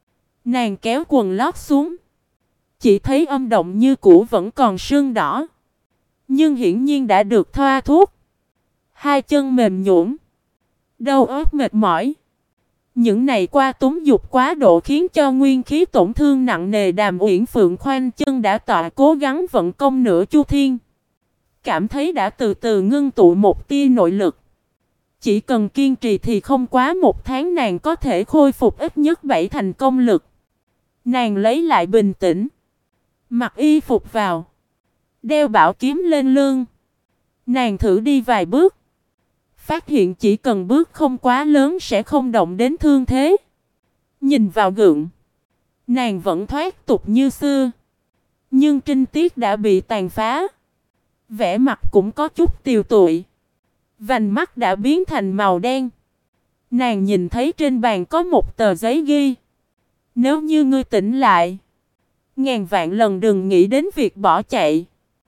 Nàng kéo quần lót xuống. Chỉ thấy âm động như cũ vẫn còn sưng đỏ. Nhưng hiển nhiên đã được thoa thuốc. Hai chân mềm nhũn, đầu óc mệt mỏi. Những ngày qua túng dục quá độ khiến cho nguyên khí tổn thương nặng nề. Đàm Uyển Phượng khoanh chân đã tọa, cố gắng vận công nửa chu thiên. Cảm thấy đã từ từ ngưng tụ một tia nội lực. Chỉ cần kiên trì thì không quá một tháng nàng có thể khôi phục ít nhất 7 thành công lực. Nàng lấy lại bình tĩnh. Mặc y phục vào. Đeo bảo kiếm lên lưng. Nàng thử đi vài bước. Phát hiện chỉ cần bước không quá lớn sẽ không động đến thương thế. Nhìn vào gượng. Nàng vẫn thoát tục như xưa. Nhưng trinh tiết đã bị tàn phá. Vẻ mặt cũng có chút tiều tụy. Vành mắt đã biến thành màu đen. Nàng nhìn thấy trên bàn có một tờ giấy ghi. Nếu như ngươi tỉnh lại, ngàn vạn lần đừng nghĩ đến việc bỏ chạy.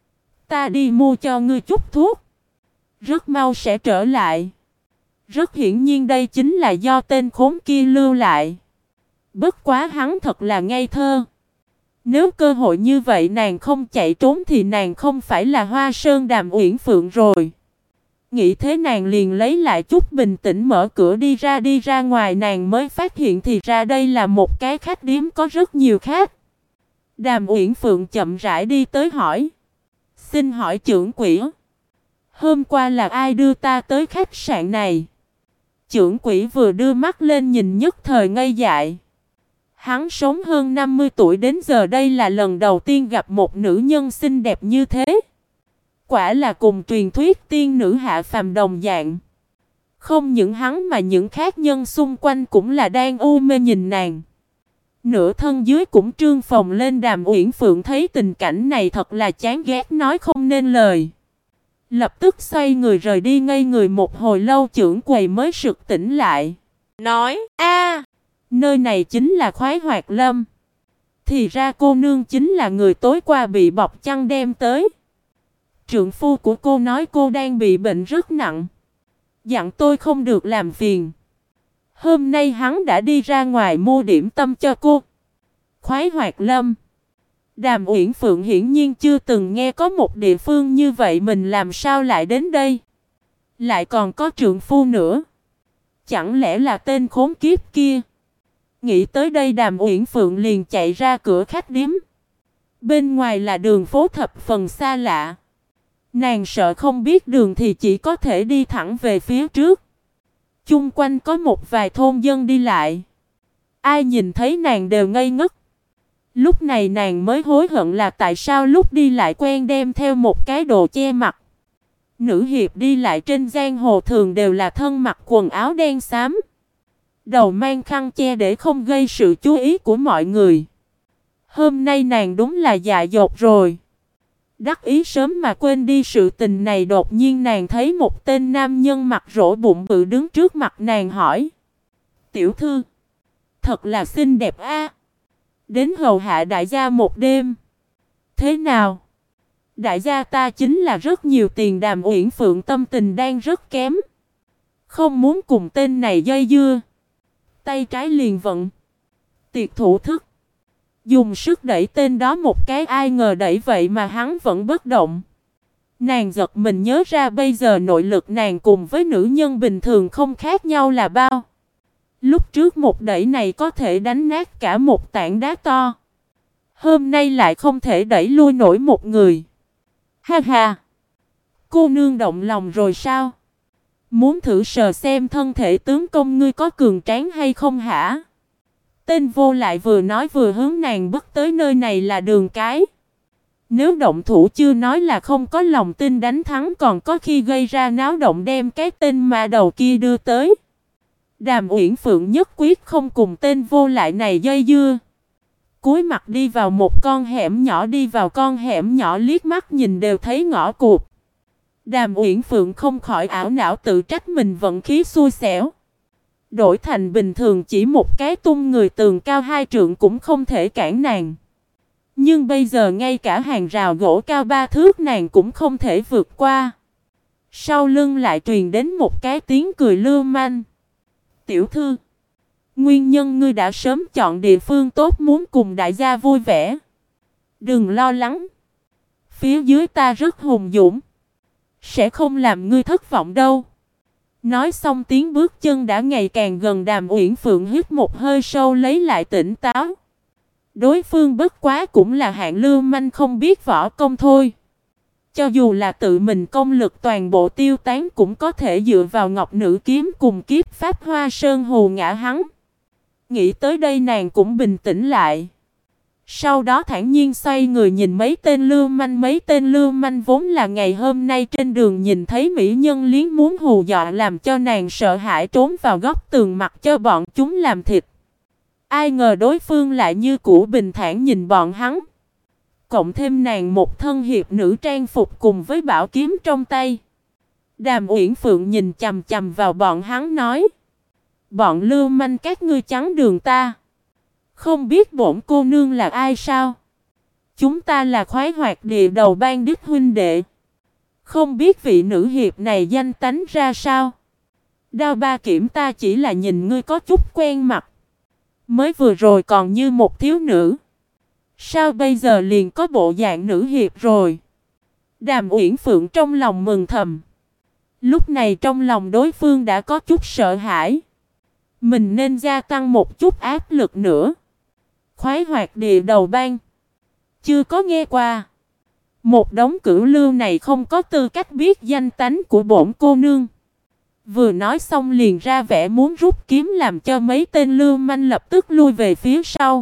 Ta đi mua cho ngươi chút thuốc. Rất mau sẽ trở lại. Rất hiển nhiên đây chính là do tên khốn kia lưu lại. Bất quá hắn thật là ngây thơ. Nếu cơ hội như vậy nàng không chạy trốn thì nàng không phải là Hoa Sơn Đàm Uyển Phượng rồi. Nghĩ thế nàng liền lấy lại chút bình tĩnh mở cửa đi ra ngoài. Nàng mới phát hiện thì ra đây là một cái khách điếm có rất nhiều khách. Đàm Uyển Phượng chậm rãi đi tới hỏi. Xin hỏi trưởng quỹ, hôm qua là ai đưa ta tới khách sạn này? Trưởng quỹ vừa đưa mắt lên nhìn nhất thời ngây dại. Hắn sống hơn 50 tuổi đến giờ đây là lần đầu tiên gặp một nữ nhân xinh đẹp như thế. Quả là cùng truyền thuyết tiên nữ hạ phàm đồng dạng. Không những hắn mà những khác nhân xung quanh cũng là đang u mê nhìn nàng. Nửa thân dưới cũng trương phồng lên. Đàm Uyển Phượng thấy tình cảnh này thật là chán ghét nói không nên lời. Lập tức xoay người rời đi. Ngây người một hồi lâu trưởng quầy mới sực tỉnh lại. Nói nơi này chính là Khoái Hoạt Lâm. Thì ra cô nương chính là người tối qua bị bọc chăn đem tới. Trượng phu của cô nói cô đang bị bệnh rất nặng. Dặn tôi không được làm phiền. Hôm nay hắn đã đi ra ngoài mua điểm tâm cho cô. Khoái Hoạt Lâm. Đàm Uyển Phượng hiển nhiên chưa từng nghe có một địa phương như vậy. Mình làm sao lại đến đây? Lại còn có trượng phu nữa. Chẳng lẽ là tên khốn kiếp kia? Nghĩ tới đây Đàm Uyển Phượng liền chạy ra cửa khách điếm. Bên ngoài là đường phố thập phần xa lạ. Nàng sợ không biết đường thì chỉ có thể đi thẳng về phía trước. Chung quanh có một vài thôn dân đi lại. Ai nhìn thấy nàng đều ngây ngất. Lúc này nàng mới hối hận là tại sao lúc đi lại quen đem theo một cái đồ che mặt. Nữ hiệp đi lại trên giang hồ thường đều là thân mặc quần áo đen xám. Đầu mang khăn che để không gây sự chú ý của mọi người. Hôm nay nàng đúng là dại dột rồi. Đắc ý sớm mà quên đi sự tình này. Đột nhiên nàng thấy một tên nam nhân mặc rỗ bụng bự đứng trước mặt nàng hỏi. Tiểu thư, thật là xinh đẹp a. Đến hầu hạ đại gia một đêm. Thế nào? Đại gia ta chính là rất nhiều tiền. Đàm Uyển Phượng tâm tình đang rất kém. Không muốn cùng tên này dây dưa. tay trái liền vận tiệt thủ thức, dùng sức đẩy tên đó một cái, ai ngờ đẩy vậy mà hắn vẫn bất động. Nàng giật mình nhớ ra bây giờ nội lực nàng cùng với nữ nhân bình thường không khác nhau là bao. Lúc trước một đẩy này có thể đánh nát cả một tảng đá to. Hôm nay lại không thể đẩy lui nổi một người. Ha ha! Cô nương động lòng rồi sao? Muốn thử sờ xem thân thể tướng công ngươi có cường tráng hay không hả? Tên vô lại vừa nói vừa hướng nàng bước tới, nơi này là đường cái. Nếu động thủ chưa nói là không có lòng tin đánh thắng, còn có khi gây ra náo động đem cái tên ma đầu kia đưa tới. Đàm Uyển Phượng nhất quyết không cùng tên vô lại này dây dưa. Cúi mặt đi vào một con hẻm nhỏ, đi vào con hẻm nhỏ liếc mắt nhìn đều thấy ngõ cụt. Đàm Uyển Phượng không khỏi ảo não tự trách mình vận khí xui xẻo. Đổi thành bình thường chỉ một cái tung người tường cao 2 trượng cũng không thể cản nàng. Nhưng bây giờ ngay cả hàng rào gỗ cao 3 thước nàng cũng không thể vượt qua. Sau lưng lại truyền đến một cái tiếng cười lưu manh. Tiểu thư, nguyên nhân ngươi đã sớm chọn địa phương tốt muốn cùng đại gia vui vẻ. Đừng lo lắng. Phía dưới ta rất hùng dũng. Sẽ không làm ngươi thất vọng đâu. Nói xong tiếng bước chân đã ngày càng gần. Đàm Uyển Phượng hít một hơi sâu lấy lại tỉnh táo. Đối phương bất quá cũng là hạng lưu manh không biết võ công thôi. Cho dù là tự mình công lực toàn bộ tiêu tán cũng có thể dựa vào ngọc nữ kiếm cùng kiếp pháp hoa sơn hù ngã hắn. Nghĩ tới đây nàng cũng bình tĩnh lại. Sau đó thản nhiên xoay người nhìn mấy tên lưu manh. Mấy tên lưu manh vốn là ngày hôm nay trên đường nhìn thấy mỹ nhân liếng muốn hù dọa, làm cho nàng sợ hãi trốn vào góc tường mặc cho bọn chúng làm thịt. Ai ngờ đối phương lại như cũ bình thản nhìn bọn hắn. Cộng thêm nàng một thân hiệp nữ trang phục cùng với bảo kiếm trong tay. Đàm Uyển Phượng nhìn chằm chằm vào bọn hắn nói: bọn lưu manh các ngươi chắn đường ta. Không biết bổn cô nương là ai sao? Chúng ta là Khoái Hoạt Địa Đầu Bang đích huynh đệ. Không biết vị nữ hiệp này danh tánh ra sao? Đao Ba Kiểm ta chỉ là nhìn ngươi có chút quen mặt. Mới vừa rồi còn như một thiếu nữ. Sao bây giờ liền có bộ dạng nữ hiệp rồi? Đàm Uyển Phượng trong lòng mừng thầm. Lúc này trong lòng đối phương đã có chút sợ hãi. Mình nên gia tăng một chút áp lực nữa. Khoái Hoạt Địa Đầu Bang. Chưa có nghe qua. Một đống cửu lưu này không có tư cách biết danh tánh của bổn cô nương. Vừa nói xong liền ra vẻ muốn rút kiếm, làm cho mấy tên lưu manh lập tức lui về phía sau.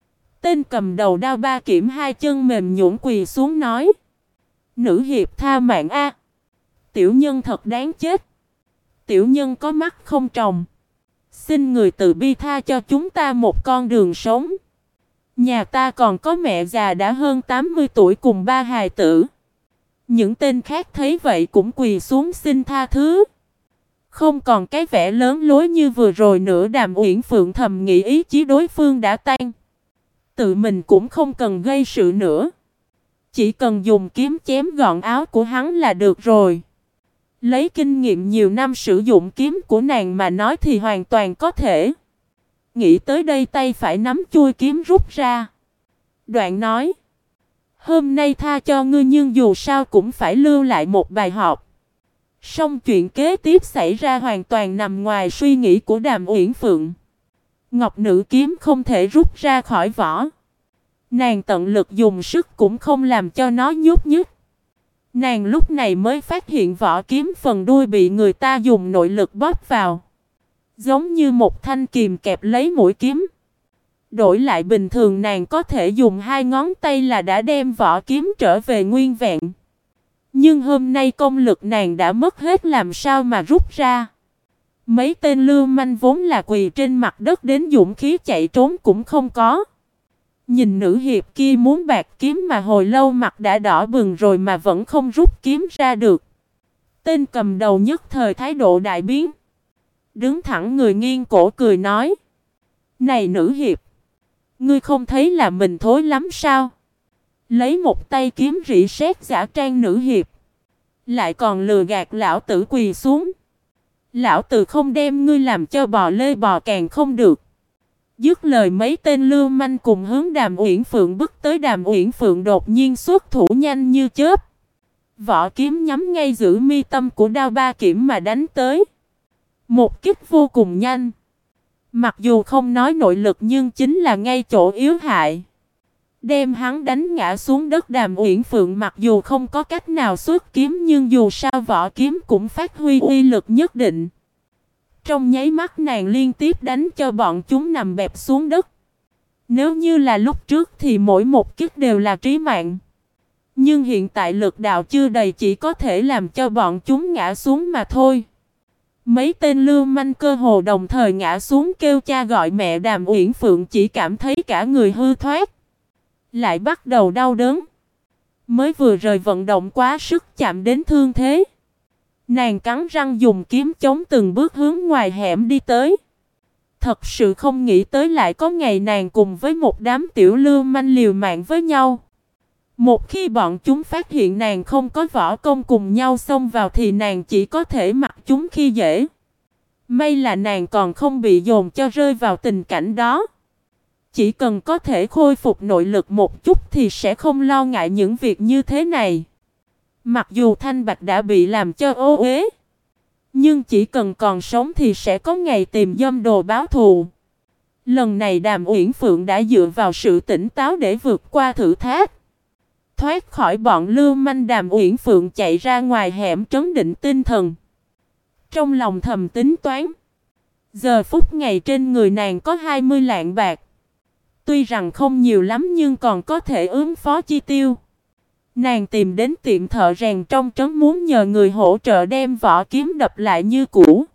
Tên cầm đầu Đao Ba Kiểm hai chân mềm nhũn quỳ xuống nói: nữ hiệp tha mạng a. Tiểu nhân thật đáng chết. Tiểu nhân có mắt không tròng. Xin người từ bi tha cho chúng ta một con đường sống. Nhà ta còn có mẹ già đã hơn 80 tuổi cùng 3 hài tử. Những tên khác thấy vậy cũng quỳ xuống xin tha thứ. Không còn cái vẻ lớn lối như vừa rồi nữa. Đàm Uyển Phượng thầm nghĩ ý chí đối phương đã tan. Tự mình cũng không cần gây sự nữa. Chỉ cần dùng kiếm chém gọn áo của hắn là được rồi. Lấy kinh nghiệm nhiều năm sử dụng kiếm của nàng mà nói thì hoàn toàn có thể. Nghĩ tới đây tay phải nắm chuôi kiếm rút ra. Đoạn nói: hôm nay tha cho ngươi nhưng dù sao cũng phải lưu lại một bài học. Song chuyện kế tiếp xảy ra hoàn toàn nằm ngoài suy nghĩ của Đàm Uyển Phượng. Ngọc nữ kiếm không thể rút ra khỏi vỏ. Nàng tận lực dùng sức cũng không làm cho nó nhúc nhích. Nàng lúc này mới phát hiện vỏ kiếm phần đuôi bị người ta dùng nội lực bóp vào. Giống như một thanh kìm kẹp lấy mũi kiếm. Đổi lại bình thường nàng có thể dùng 2 ngón tay là đã đem vỏ kiếm trở về nguyên vẹn. Nhưng hôm nay công lực nàng đã mất hết, làm sao mà rút ra. Mấy tên lưu manh vốn là quỳ trên mặt đất đến dũng khí chạy trốn cũng không có. Nhìn nữ hiệp kia muốn bạc kiếm mà hồi lâu mặt đã đỏ bừng rồi mà vẫn không rút kiếm ra được. Tên cầm đầu nhất thời thái độ đại biến. Đứng thẳng người nghiêng cổ cười nói: này nữ hiệp, ngươi không thấy là mình thối lắm sao? Lấy một tay kiếm rỉ sét giả trang nữ hiệp, lại còn lừa gạt lão tử quỳ xuống. Lão tử không đem ngươi làm cho bò lê bò càng không được. Dứt lời mấy tên lưu manh cùng hướng Đàm Uyển Phượng bước tới. Đàm Uyển Phượng đột nhiên xuất thủ nhanh như chớp. Vỏ kiếm nhắm ngay giữa mi tâm của Đao Ba Kiểm mà đánh tới. Một kích vô cùng nhanh. Mặc dù không nói nội lực nhưng chính là ngay chỗ yếu hại. Đem hắn đánh ngã xuống đất. Đàm Uyển Phượng mặc dù không có cách nào xuất kiếm nhưng dù sao vỏ kiếm cũng phát huy uy lực nhất định. Trong nháy mắt nàng liên tiếp đánh cho bọn chúng nằm bẹp xuống đất. Nếu như là lúc trước thì mỗi một kích đều là trí mạng. Nhưng hiện tại lực đạo chưa đầy, chỉ có thể làm cho bọn chúng ngã xuống mà thôi. Mấy tên lưu manh cơ hồ đồng thời ngã xuống kêu cha gọi mẹ. Đàm Uyển Phượng chỉ cảm thấy cả người hư thoát, lại bắt đầu đau đớn. Mới vừa rời vận động quá sức chạm đến thương thế. Nàng cắn răng dùng kiếm chống từng bước hướng ngoài hẻm đi tới. Thật sự không nghĩ tới lại có ngày nàng cùng với một đám tiểu lưu manh liều mạng với nhau. Một khi bọn chúng phát hiện nàng không có võ công cùng nhau xông vào thì nàng chỉ có thể mặc chúng khi dễ. May là nàng còn không bị dồn cho rơi vào tình cảnh đó. Chỉ cần có thể khôi phục nội lực một chút thì sẽ không lo ngại những việc như thế này. Mặc dù Thanh Bạch đã bị làm cho ô uế, nhưng chỉ cần còn sống thì sẽ có ngày tìm dâm đồ báo thù. Lần này Đàm Uyển Phượng đã dựa vào sự tỉnh táo để vượt qua thử thách. Thoát khỏi bọn lưu manh, Đàm Uyển Phượng chạy ra ngoài hẻm trấn định tinh thần. Trong lòng thầm tính toán. Giờ phút ngày trên người nàng có 20 lạng bạc. Tuy rằng không nhiều lắm nhưng còn có thể ứng phó chi tiêu. Nàng tìm đến tiệm thợ rèn trong trấn muốn nhờ người hỗ trợ đem vỏ kiếm đập lại như cũ.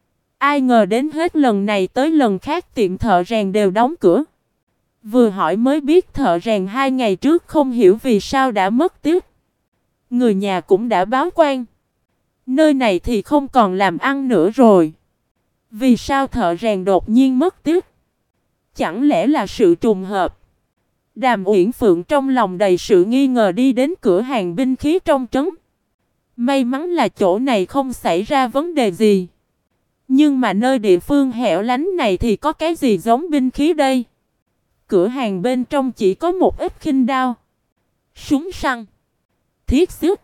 Ai ngờ đến hết lần này tới lần khác tiệm thợ rèn đều đóng cửa. Vừa hỏi mới biết thợ rèn 2 ngày trước không hiểu vì sao đã mất tích. Người nhà cũng đã báo quan. Nơi này thì không còn làm ăn nữa rồi. Vì sao thợ rèn đột nhiên mất tích? Chẳng lẽ là sự trùng hợp? Đàm Uyển Phượng trong lòng đầy sự nghi ngờ đi đến cửa hàng binh khí trong trấn. May mắn là chỗ này không xảy ra vấn đề gì. Nhưng mà nơi địa phương hẻo lánh này thì có cái gì giống binh khí đây? Cửa hàng bên trong chỉ có một ít khinh đao, súng săn, thiết xước.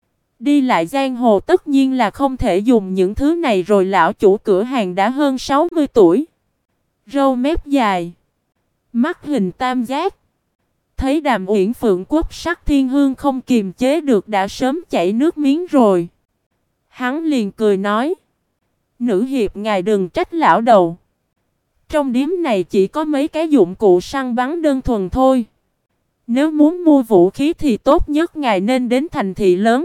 Đi lại giang hồ tất nhiên là không thể dùng những thứ này rồi. Lão chủ cửa hàng đã hơn 60 tuổi. Râu mép dài, mắt hình tam giác. Thấy Đàm Uyển Phượng quốc sắc thiên hương không kiềm chế được đã sớm chảy nước miếng rồi. Hắn liền cười nói: "Nữ hiệp ngài đừng trách lão đầu. Trong điếm này chỉ có mấy cái dụng cụ săn bắn đơn thuần thôi. Nếu muốn mua vũ khí thì tốt nhất ngài nên đến thành thị lớn.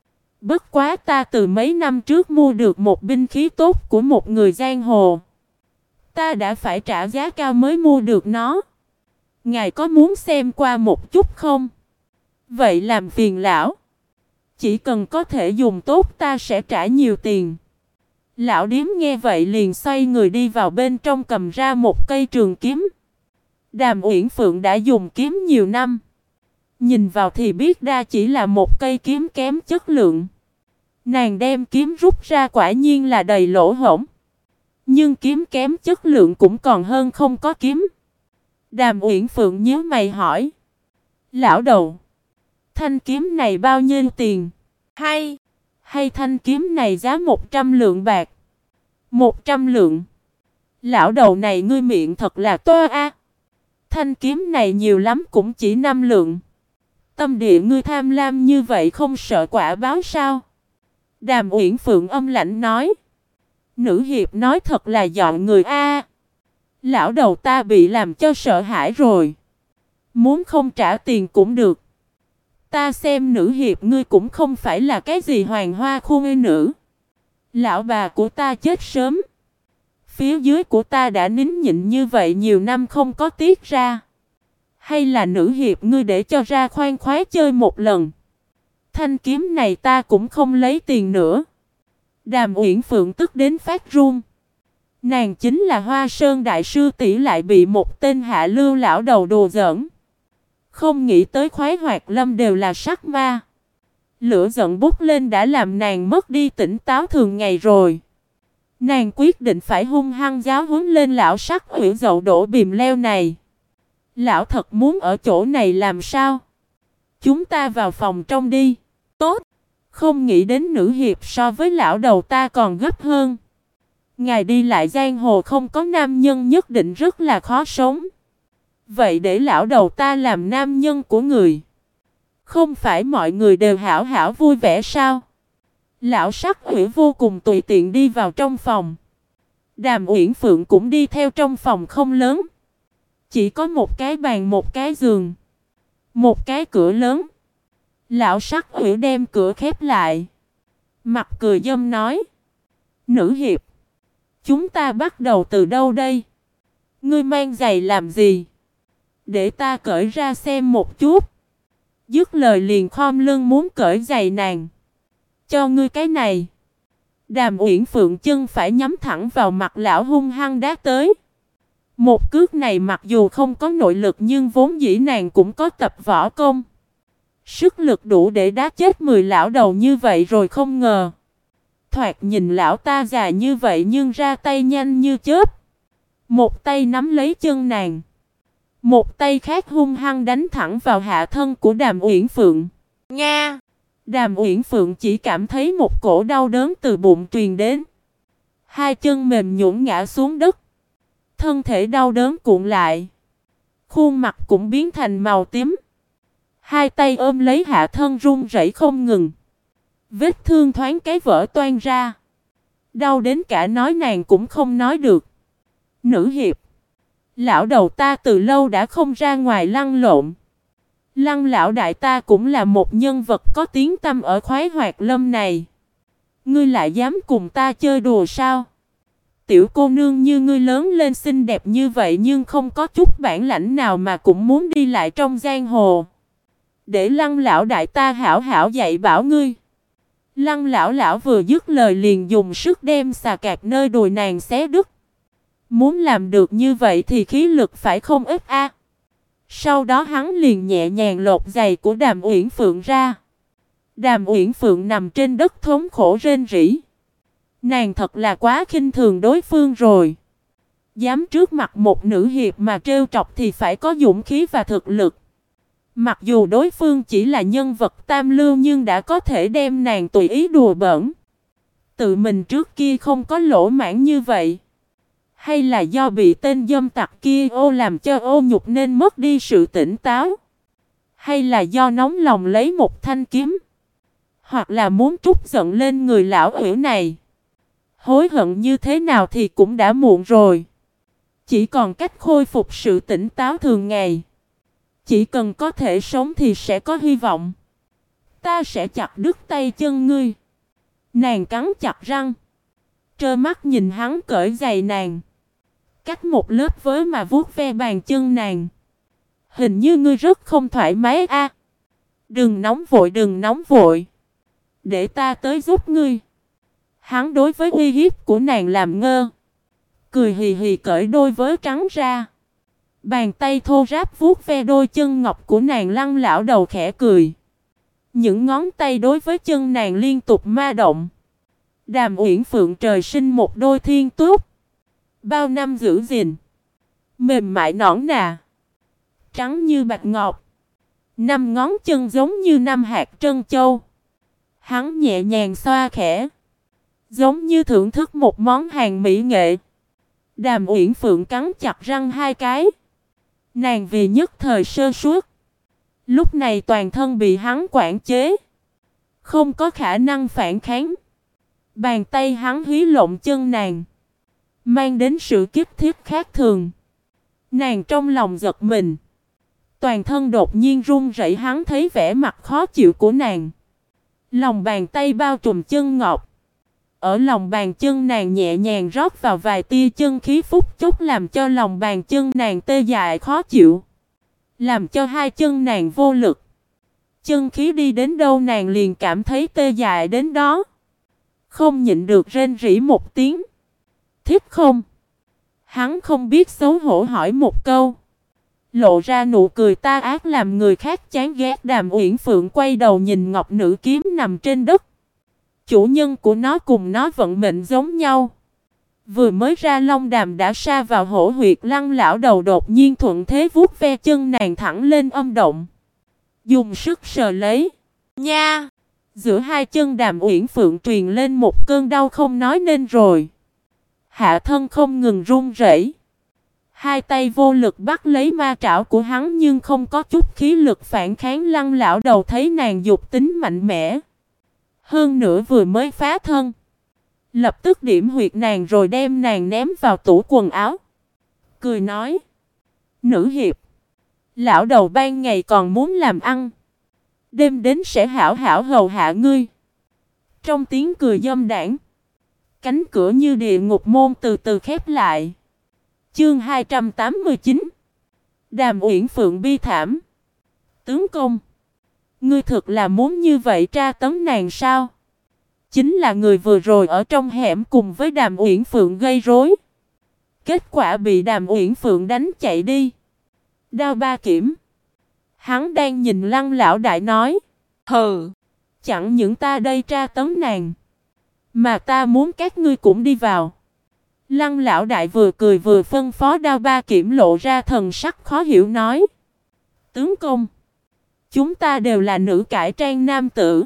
Bất quá ta từ mấy năm trước mua được một binh khí tốt của một người giang hồ. Ta đã phải trả giá cao mới mua được nó. Ngài có muốn xem qua một chút không? Vậy làm phiền lão. Chỉ cần có thể dùng tốt ta sẽ trả nhiều tiền." Lão điếm nghe vậy liền xoay người đi vào bên trong cầm ra một cây trường kiếm. Đàm Uyển Phượng đã dùng kiếm nhiều năm. Nhìn vào thì biết đa chỉ là một cây kiếm kém chất lượng. Nàng đem kiếm rút ra quả nhiên là đầy lỗ hổng. Nhưng kiếm kém chất lượng cũng còn hơn không có kiếm. Đàm Uyển Phượng nhíu mày hỏi: "Lão đầu, thanh kiếm này bao nhiêu tiền? Hay thanh kiếm này giá 100 lượng bạc?" 100 lượng? Lão đầu này ngươi miệng thật là to a. Thanh kiếm này nhiều lắm cũng chỉ 5 lượng. Tâm địa ngươi tham lam như vậy không sợ quả báo sao? Đàm Uyển Phượng âm lạnh nói: "Nữ hiệp nói thật là dọn người a. Lão đầu ta bị làm cho sợ hãi rồi. Muốn không trả tiền cũng được. Ta xem nữ hiệp ngươi cũng không phải là cái gì hoàng hoa khuê nữ. Lão bà của ta chết sớm. Phía dưới của ta đã nín nhịn như vậy nhiều năm không có tiết ra. Hay là nữ hiệp ngươi để cho ra khoan khoái chơi một lần. Thanh kiếm này ta cũng không lấy tiền nữa." Đàm Uyển Phượng tức đến phát run. Nàng chính là Hoa Sơn đại sư tỷ lại bị một tên hạ lưu lão đầu đùa giỡn. Không nghĩ tới khoái hoạt lâm đều là sắc ma. Lửa giận bốc lên đã làm nàng mất đi tỉnh táo thường ngày rồi. Nàng quyết định phải hung hăng giáo huấn lên lão sắc hủy dậu đổ bìm leo này. Lão thật muốn ở chỗ này làm sao? Chúng ta vào phòng trong đi. Tốt. Không nghĩ đến nữ hiệp so với lão đầu ta còn gấp hơn. Ngài đi lại giang hồ không có nam nhân nhất định rất là khó sống. Vậy để lão đầu ta làm nam nhân của người. Không phải mọi người đều hảo hảo vui vẻ sao? Lão sắc hủy vô cùng tùy tiện đi vào trong phòng. Đàm Uyển Phượng cũng đi theo trong phòng không lớn. Chỉ có một cái bàn, một cái giường, một cái cửa lớn. Lão sắc hủy đem cửa khép lại. Mặt cười dâm nói. Nữ hiệp, chúng ta bắt đầu từ đâu đây? Ngươi mang giày làm gì? Để ta cởi ra xem một chút. Dứt lời liền khom lưng muốn cởi giày nàng. Cho ngươi cái này. Đàm Uyển Phượng chân phải nhắm thẳng vào mặt lão hung hăng đá tới. Một cước này mặc dù không có nội lực nhưng vốn dĩ nàng cũng có tập võ công. Sức lực đủ để đá chết 10 lão đầu như vậy rồi không ngờ. Thoạt nhìn lão ta già như vậy nhưng ra tay nhanh như chớp. Một tay nắm lấy chân nàng. Một tay khác hung hăng đánh thẳng vào hạ thân của Đàm Uyển Phượng. Nga! Đàm Uyển Phượng chỉ cảm thấy một cổ đau đớn từ bụng truyền đến. Hai chân mềm nhũn ngã xuống đất. Thân thể đau đớn cuộn lại. Khuôn mặt cũng biến thành màu tím. Hai tay ôm lấy hạ thân run rẩy không ngừng. Vết thương thoáng cái vỡ toang ra. Đau đến cả nói nàng cũng không nói được. Nữ hiệp. Lão đầu ta từ lâu đã không ra ngoài lăn lộn. Lăng lão đại ta cũng là một nhân vật có tiếng tăm ở khoái hoạt lâm này. Ngươi lại dám cùng ta chơi đùa sao? Tiểu cô nương như ngươi lớn lên xinh đẹp như vậy nhưng không có chút bản lãnh nào mà cũng muốn đi lại trong giang hồ. Để Lăng lão đại ta hảo hảo dạy bảo ngươi. Lăng lão vừa dứt lời liền dùng sức đem xà cạp nơi đùi nàng xé đứt. Muốn làm được như vậy thì khí lực phải không ít a. Sau đó hắn liền nhẹ nhàng lột giày của Đàm Uyển Phượng ra. Đàm Uyển Phượng nằm trên đất thống khổ rên rỉ. Nàng thật là quá khinh thường đối phương rồi. Dám trước mặt một nữ hiệp mà trêu chọc thì phải có dũng khí và thực lực. Mặc dù đối phương chỉ là nhân vật tam lưu nhưng đã có thể đem nàng tùy ý đùa bỡn. Tự mình trước kia không có lỗ mãn như vậy. Hay là do bị tên dâm tặc kia ô làm cho ô nhục nên mất đi sự tỉnh táo? Hay là do nóng lòng lấy một thanh kiếm? Hoặc là muốn trút giận lên người lão hữu này? Hối hận như thế nào thì cũng đã muộn rồi. Chỉ còn cách khôi phục sự tỉnh táo thường ngày. Chỉ cần có thể sống thì sẽ có hy vọng. Ta sẽ chặt đứt tay chân ngươi. Nàng cắn chặt răng. Trơ mắt nhìn hắn cởi giày nàng. Cách một lớp với mà vuốt ve bàn chân nàng. Hình như ngươi rất không thoải mái a. Đừng nóng vội, đừng nóng vội. Để ta tới giúp ngươi. Hắn đối với uy hiếp của nàng làm ngơ. Cười hì hì cởi đôi vớ trắng ra. Bàn tay thô ráp vuốt ve đôi chân ngọc của nàng. Lăng lão đầu khẽ cười. Những ngón tay đối với chân nàng liên tục ma động. Đàm Uyển Phượng trời sinh một đôi thiên túc. Bao năm giữ gìn. Mềm mại nõn nà. Trắng như bạch ngọc. Năm ngón chân giống như năm hạt trân châu. Hắn nhẹ nhàng xoa khẽ. Giống như thưởng thức một món hàng mỹ nghệ. Đàm Uyển Phượng cắn chặt răng hai cái. Nàng vì nhất thời sơ suất. Lúc này toàn thân bị hắn quản chế. Không có khả năng phản kháng. Bàn tay hắn hí lộng chân nàng. Mang đến sự kích thích khác thường. Nàng trong lòng giật mình. Toàn thân đột nhiên run rẩy. Hắn thấy vẻ mặt khó chịu của nàng. Lòng bàn tay bao trùm chân ngọc. Ở lòng bàn chân nàng nhẹ nhàng rót vào vài tia chân khí phút chốc làm cho lòng bàn chân nàng tê dại khó chịu. Làm cho hai chân nàng vô lực. Chân khí đi đến đâu nàng liền cảm thấy tê dại đến đó. Không nhịn được rên rỉ một tiếng. Thích không? Hắn không biết xấu hổ hỏi một câu. Lộ ra nụ cười ta ác làm người khác chán ghét. Đàm Uyển Phượng quay đầu nhìn ngọc nữ kiếm nằm trên đất. Chủ nhân của nó cùng nó vận mệnh giống nhau. Vừa mới ra long đàm đã sa vào hổ huyệt, Lăng lão đầu đột nhiên thuận thế vuốt ve chân nàng thẳng lên âm động. Dùng sức sờ lấy. Nha! Giữa hai chân Đàm Uyển Phượng truyền lên một cơn đau không nói nên rồi. Hạ thân không ngừng run rẩy. Hai tay vô lực bắt lấy ma trảo của hắn nhưng không có chút khí lực phản kháng. Lăng lão đầu thấy nàng dục tính mạnh mẽ. Hơn nữa vừa mới phá thân. Lập tức điểm huyệt nàng rồi đem nàng ném vào tủ quần áo. Cười nói. Nữ hiệp. Lão đầu ban ngày còn muốn làm ăn. Đêm đến sẽ hảo hảo hầu hạ ngươi. Trong tiếng cười dâm đãng, cánh cửa như địa ngục môn từ từ khép lại. Chương 289. Đàm Uyển Phượng bi thảm. Tướng công, ngươi thực là muốn như vậy tra tấn nàng sao? Chính là người vừa rồi ở trong hẻm cùng với Đàm Uyển Phượng gây rối. Kết quả bị Đàm Uyển Phượng đánh chạy đi. Đao ba kiểm. Hắn đang nhìn Lăng lão đại nói. Hừ, chẳng những ta đây tra tấn nàng, mà ta muốn các ngươi cũng đi vào. Lăng lão đại vừa cười vừa phân phó Đao ba kiểm lộ ra thần sắc khó hiểu nói. Tướng công, chúng ta đều là nữ cải trang nam tử.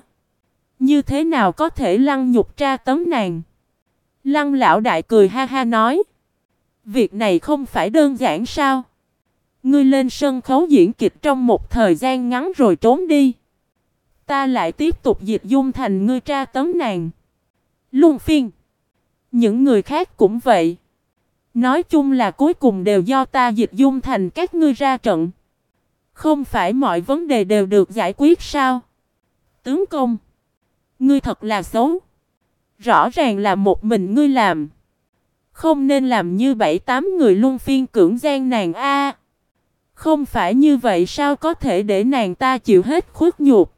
Như thế nào có thể lăng nhục tra tấn nàng? Lăng lão đại cười ha ha nói. Việc này không phải đơn giản sao? Ngươi lên sân khấu diễn kịch trong một thời gian ngắn rồi trốn đi. Ta lại tiếp tục dịch dung thành ngươi tra tấn nàng. Luân phiên. Những người khác cũng vậy. Nói chung là cuối cùng đều do ta dịch dung thành các ngươi ra trận. Không phải mọi vấn đề đều được giải quyết sao? Tướng công, ngươi thật là xấu. Rõ ràng là một mình ngươi làm. Không nên làm như 7-8 người luân phiên cưỡng gian nàng a. Không phải như vậy sao có thể để nàng ta chịu hết khuất nhục.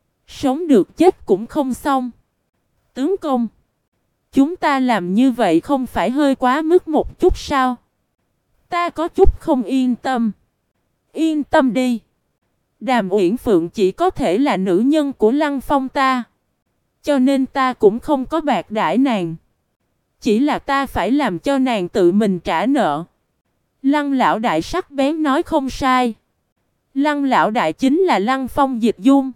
Sống được chết cũng không xong. Tướng công, chúng ta làm như vậy không phải hơi quá mức một chút sao? Ta có chút không yên tâm. Yên tâm đi. Đàm Uyển Phượng chỉ có thể là nữ nhân của Lăng Phong ta. Cho nên ta cũng không có bạc đãi nàng. Chỉ là ta phải làm cho nàng tự mình trả nợ. Lăng lão đại sắc bén nói không sai. Lăng lão đại chính là Lăng Phong dịch dung.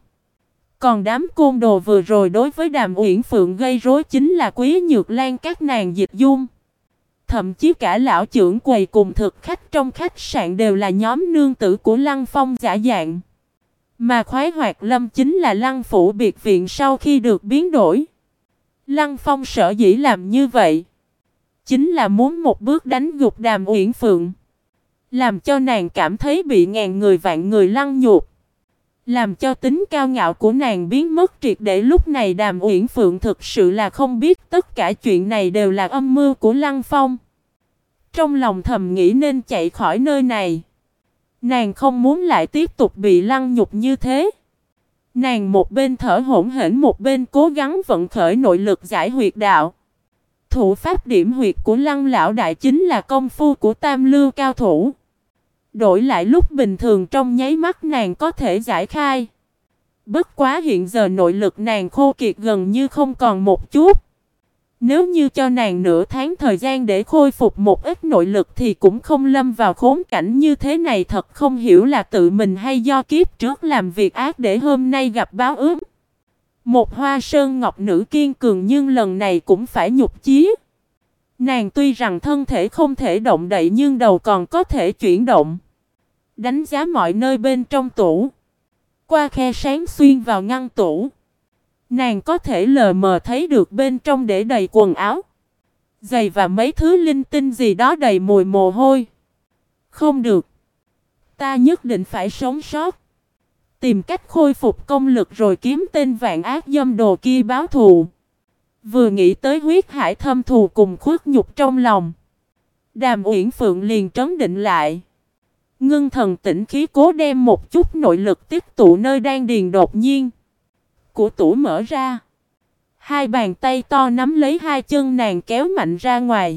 Còn đám côn đồ vừa rồi đối với Đàm Uyển Phượng gây rối chính là Quý Nhược Lan các nàng dịch dung. Thậm chí cả lão trưởng quầy cùng thực khách trong khách sạn đều là nhóm nương tử của Lăng Phong giả dạng. Mà Khoái Hoạt Lâm chính là Lăng phủ biệt viện sau khi được biến đổi. Lăng Phong sở dĩ làm như vậy chính là muốn một bước đánh gục Đàm Uyển Phượng, làm cho nàng cảm thấy bị ngàn người vạn người lăng nhục, làm cho tính cao ngạo của nàng biến mất triệt để. Lúc này Đàm Uyển Phượng thực sự là không biết tất cả chuyện này đều là âm mưu của Lăng Phong. Trong lòng thầm nghĩ nên chạy khỏi nơi này. Nàng không muốn lại tiếp tục bị lăng nhục như thế. Nàng một bên thở hổn hển một bên cố gắng vận khởi nội lực giải huyệt đạo. Thủ pháp điểm huyệt của Lăng lão đại chính là công phu của tam lưu cao thủ. Đổi lại lúc bình thường trong nháy mắt nàng có thể giải khai. Bất quá hiện giờ nội lực nàng khô kiệt gần như không còn một chút. Nếu như cho nàng nửa tháng thời gian để khôi phục một ít nội lực thì cũng không lâm vào khốn cảnh như thế này. Thật không hiểu là tự mình hay do kiếp trước làm việc ác để hôm nay gặp báo ứng. Một Hoa Sơn Ngọc nữ kiên cường nhưng lần này cũng phải nhục chí. Nàng tuy rằng thân thể không thể động đậy nhưng đầu còn có thể chuyển động. Đánh giá mọi nơi bên trong tủ. Qua khe sáng xuyên vào ngăn tủ. Nàng có thể lờ mờ thấy được bên trong để đầy quần áo, giày và mấy thứ linh tinh gì đó đầy mùi mồ hôi. Không được. Ta nhất định phải sống sót. Tìm cách khôi phục công lực rồi kiếm tên vạn ác dâm đồ kia báo thù. Vừa nghĩ tới huyết hải thâm thù cùng khuất nhục trong lòng, Đàm Uyển Phượng liền trấn định lại. Ngưng thần tĩnh khí cố đem một chút nội lực tích tụ nơi đan điền. Đột nhiên của tủ mở ra. Hai bàn tay to nắm lấy hai chân nàng kéo mạnh ra ngoài.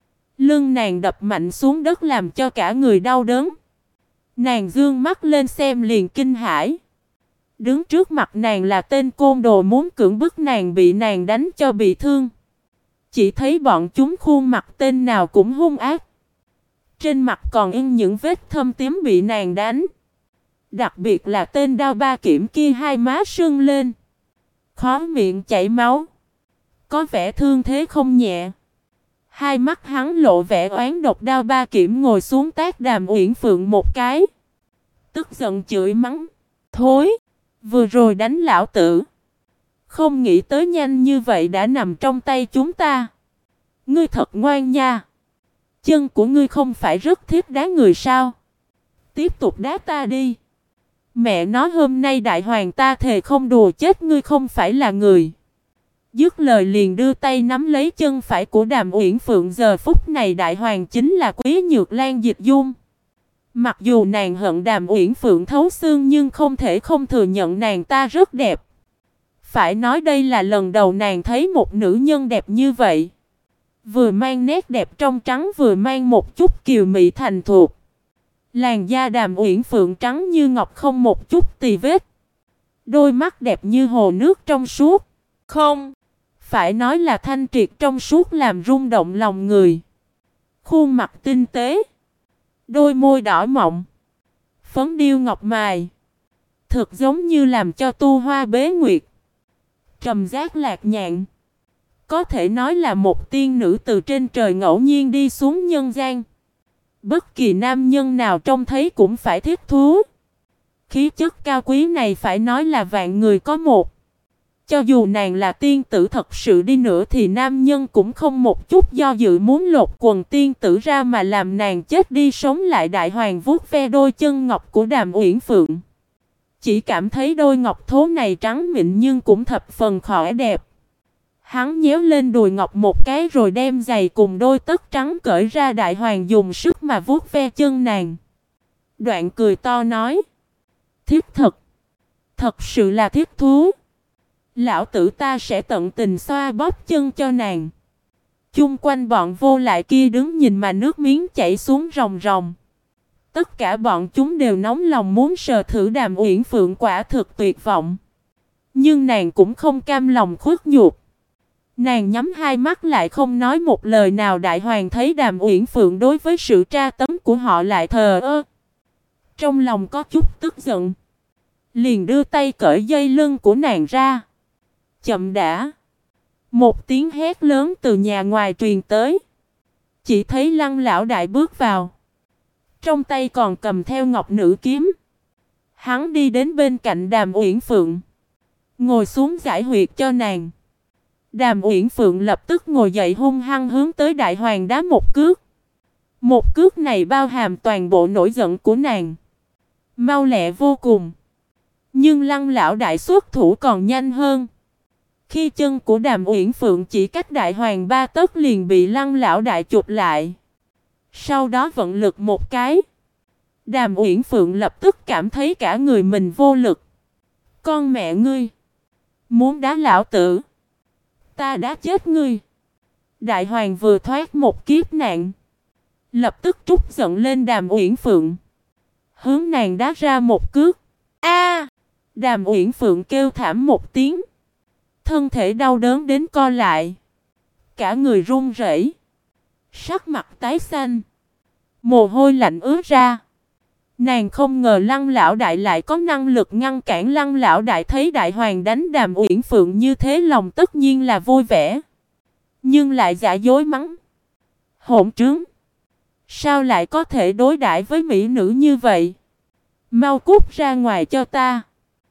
Lưng nàng đập mạnh xuống đất làm cho cả người đau đớn. Nàng dương mắt lên xem liền kinh hãi. Đứng trước mặt nàng là tên côn đồ muốn cưỡng bức nàng, bị nàng đánh cho bị thương. Chỉ thấy bọn chúng khuôn mặt tên nào cũng hung ác. Trên mặt còn in những vết thâm tím bị nàng đánh. Đặc biệt là tên Đao Ba Kiểm kia, hai má sưng lên, khóe miệng chảy máu, có vẻ thương thế không nhẹ. Hai mắt hắn lộ vẻ oán độc. Đao Ba Kiểm ngồi xuống tát Đàm Uyển Phượng một cái, tức giận chửi mắng: "Thối, vừa rồi đánh lão tử, không nghĩ tới nhanh như vậy đã nằm trong tay chúng ta. Ngươi thật ngoan nha. Chân của ngươi không phải rất thiết đá người sao? Tiếp tục đá ta đi. Mẹ nói hôm nay đại hoàng ta thề không đùa chết ngươi không phải là người." Dứt lời liền đưa tay nắm lấy chân phải của Đàm Uyển Phượng. Giờ phút này đại hoàng chính là Quý Nhược Lan Dịch Dung. Mặc dù nàng hận Đàm Uyển Phượng thấu xương nhưng không thể không thừa nhận nàng ta rất đẹp. Phải nói đây là lần đầu nàng thấy một nữ nhân đẹp như vậy. Vừa mang nét đẹp trong trắng vừa mang một chút kiều mị thành thục. Làn da Đàm Uyển Phượng trắng như ngọc không một chút tì vết. Đôi mắt đẹp như hồ nước trong suốt. Không, phải nói là thanh triệt trong suốt làm rung động lòng người. Khuôn mặt tinh tế, đôi môi đỏ mọng, phấn điêu ngọc mài, thực giống như làm cho tu hoa bế nguyệt. Trầm giác lạc nhạn, có thể nói là một tiên nữ từ trên trời ngẫu nhiên đi xuống nhân gian. Bất kỳ nam nhân nào trông thấy cũng phải thích thú. Khí chất cao quý này phải nói là vạn người có một. Cho dù nàng là tiên tử thật sự đi nữa thì nam nhân cũng không một chút do dự muốn lột quần tiên tử ra mà làm nàng chết đi sống lại. Đại hoàng vuốt ve đôi chân ngọc của Đàm Uyển Phượng, chỉ cảm thấy đôi ngọc thố này trắng mịn nhưng cũng thập phần khỏe đẹp. Hắn nhéo lên đùi ngọc một cái rồi đem giày cùng đôi tất trắng cởi ra. Đại hoàng dùng sức mà vuốt ve chân nàng, đoạn cười to nói: "Thiết thật, thật sự là thiết thú. Lão tử ta sẽ tận tình xoa bóp chân cho nàng." Chung quanh bọn vô lại kia đứng nhìn mà nước miếng chảy xuống ròng ròng. Tất cả bọn chúng đều nóng lòng muốn sờ thử Đàm Uyển Phượng, quả thực tuyệt vọng. Nhưng nàng cũng không cam lòng khuất nhục. Nàng nhắm hai mắt lại không nói một lời nào. Đại hoàng thấy Đàm Uyển Phượng đối với sự tra tấn của họ lại thờ ơ, trong lòng có chút tức giận, liền đưa tay cởi dây lưng của nàng ra. Chậm đã. Một tiếng hét lớn từ nhà ngoài truyền tới. Chỉ thấy Lăng lão đại bước vào, trong tay còn cầm theo ngọc nữ kiếm. Hắn đi đến bên cạnh Đàm Uyển Phượng, ngồi xuống giải huyệt cho nàng. Đàm Uyển Phượng lập tức ngồi dậy hung hăng hướng tới đại hoàng đá một cước. Một cước này bao hàm toàn bộ nổi giận của nàng, mau lẹ vô cùng. Nhưng Lăng lão đại xuất thủ còn nhanh hơn. Khi chân của Đàm Uyển Phượng chỉ cách đại hoàng 3 tấc liền bị Lăng lão đại chụp lại. Sau đó vận lực một cái, Đàm Uyển Phượng lập tức cảm thấy cả người mình vô lực. "Con mẹ ngươi, muốn đá lão tử, ta đá chết ngươi." Đại hoàng vừa thoát một kiếp nạn, lập tức trút giận lên Đàm Uyển Phượng, hướng nàng đá ra một cước. A! Đàm Uyển Phượng kêu thảm một tiếng, thân thể đau đớn đến co lại, cả người run rẩy, sắc mặt tái xanh, mồ hôi lạnh ứa ra. Nàng không ngờ Lăng lão đại lại có năng lực ngăn cản. Lăng lão đại thấy đại hoàng đánh Đàm Uyển Phượng như thế, lòng tất nhiên là vui vẻ, nhưng lại giả dối mắng: "Hỗn trướng, sao lại có thể đối đãi với mỹ nữ như vậy? Mau cút ra ngoài cho ta."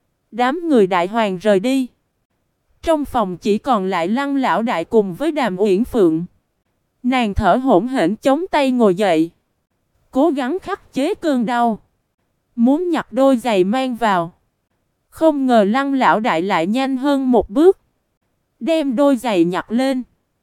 Đám người đại hoàng rời đi. Trong phòng chỉ còn lại Lăng lão đại cùng với Đàm Uyển Phượng. Nàng thở hổn hển chống tay ngồi dậy, cố gắng khắc chế cơn đau, muốn nhặt đôi giày mang vào. Không ngờ Lăng lão đại lại nhanh hơn một bước, đem đôi giày nhặt lên.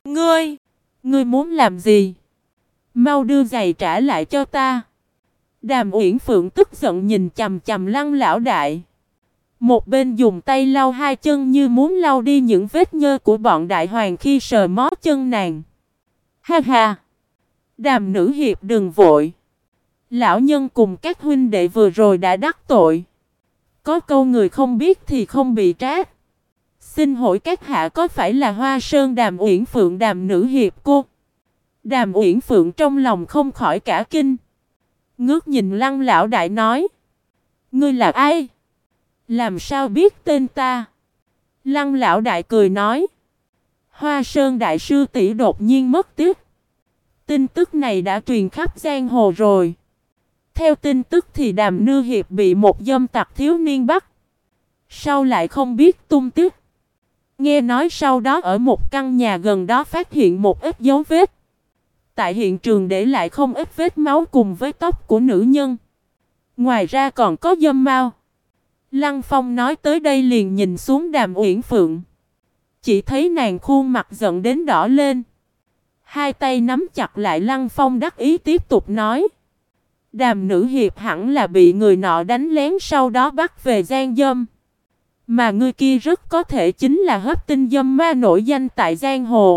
Ngươi muốn làm gì? Mau đưa giày trả lại cho ta." Đàm Uyển Phượng tức giận nhìn chằm chằm Lăng lão đại, một bên dùng tay lau hai chân như muốn lau đi những vết nhơ của bọn đại hoàng khi sờ mó chân nàng. "Ha ha! Đàm nữ hiệp đừng vội. Lão nhân cùng các huynh đệ vừa rồi đã đắc tội. Có câu người không biết thì không bị trách. Xin hỏi các hạ có phải là Hoa Sơn Đàm Uyển Phượng Đàm nữ hiệp cô? Đàm Uyển Phượng trong lòng không khỏi cả kinh. Ngước nhìn Lăng lão đại nói. Ngươi là ai? Làm sao biết tên ta? Lăng lão đại cười nói. Hoa Sơn đại sư tỷ đột nhiên mất tích. Tin tức này đã truyền khắp giang hồ rồi. Theo tin tức thì Đàm Nư Hiệp bị một dâm tặc thiếu niên bắt. Sau lại không biết tung tích. Nghe nói sau đó ở một căn nhà gần đó phát hiện một ít dấu vết. Tại hiện trường để lại không ít vết máu cùng với tóc của nữ nhân. Ngoài ra còn có dâm mao. Lăng Phong nói tới đây liền nhìn xuống Đàm Uyển Phượng. Chỉ thấy nàng khuôn mặt giận đến đỏ lên. Hai tay nắm chặt lại, Lăng Phong đắc ý tiếp tục nói. Đàm nữ hiệp hẳn là bị người nọ đánh lén sau đó bắt về gian dâm. Mà người kia rất có thể chính là hấp tinh dâm ma nổi danh tại giang hồ.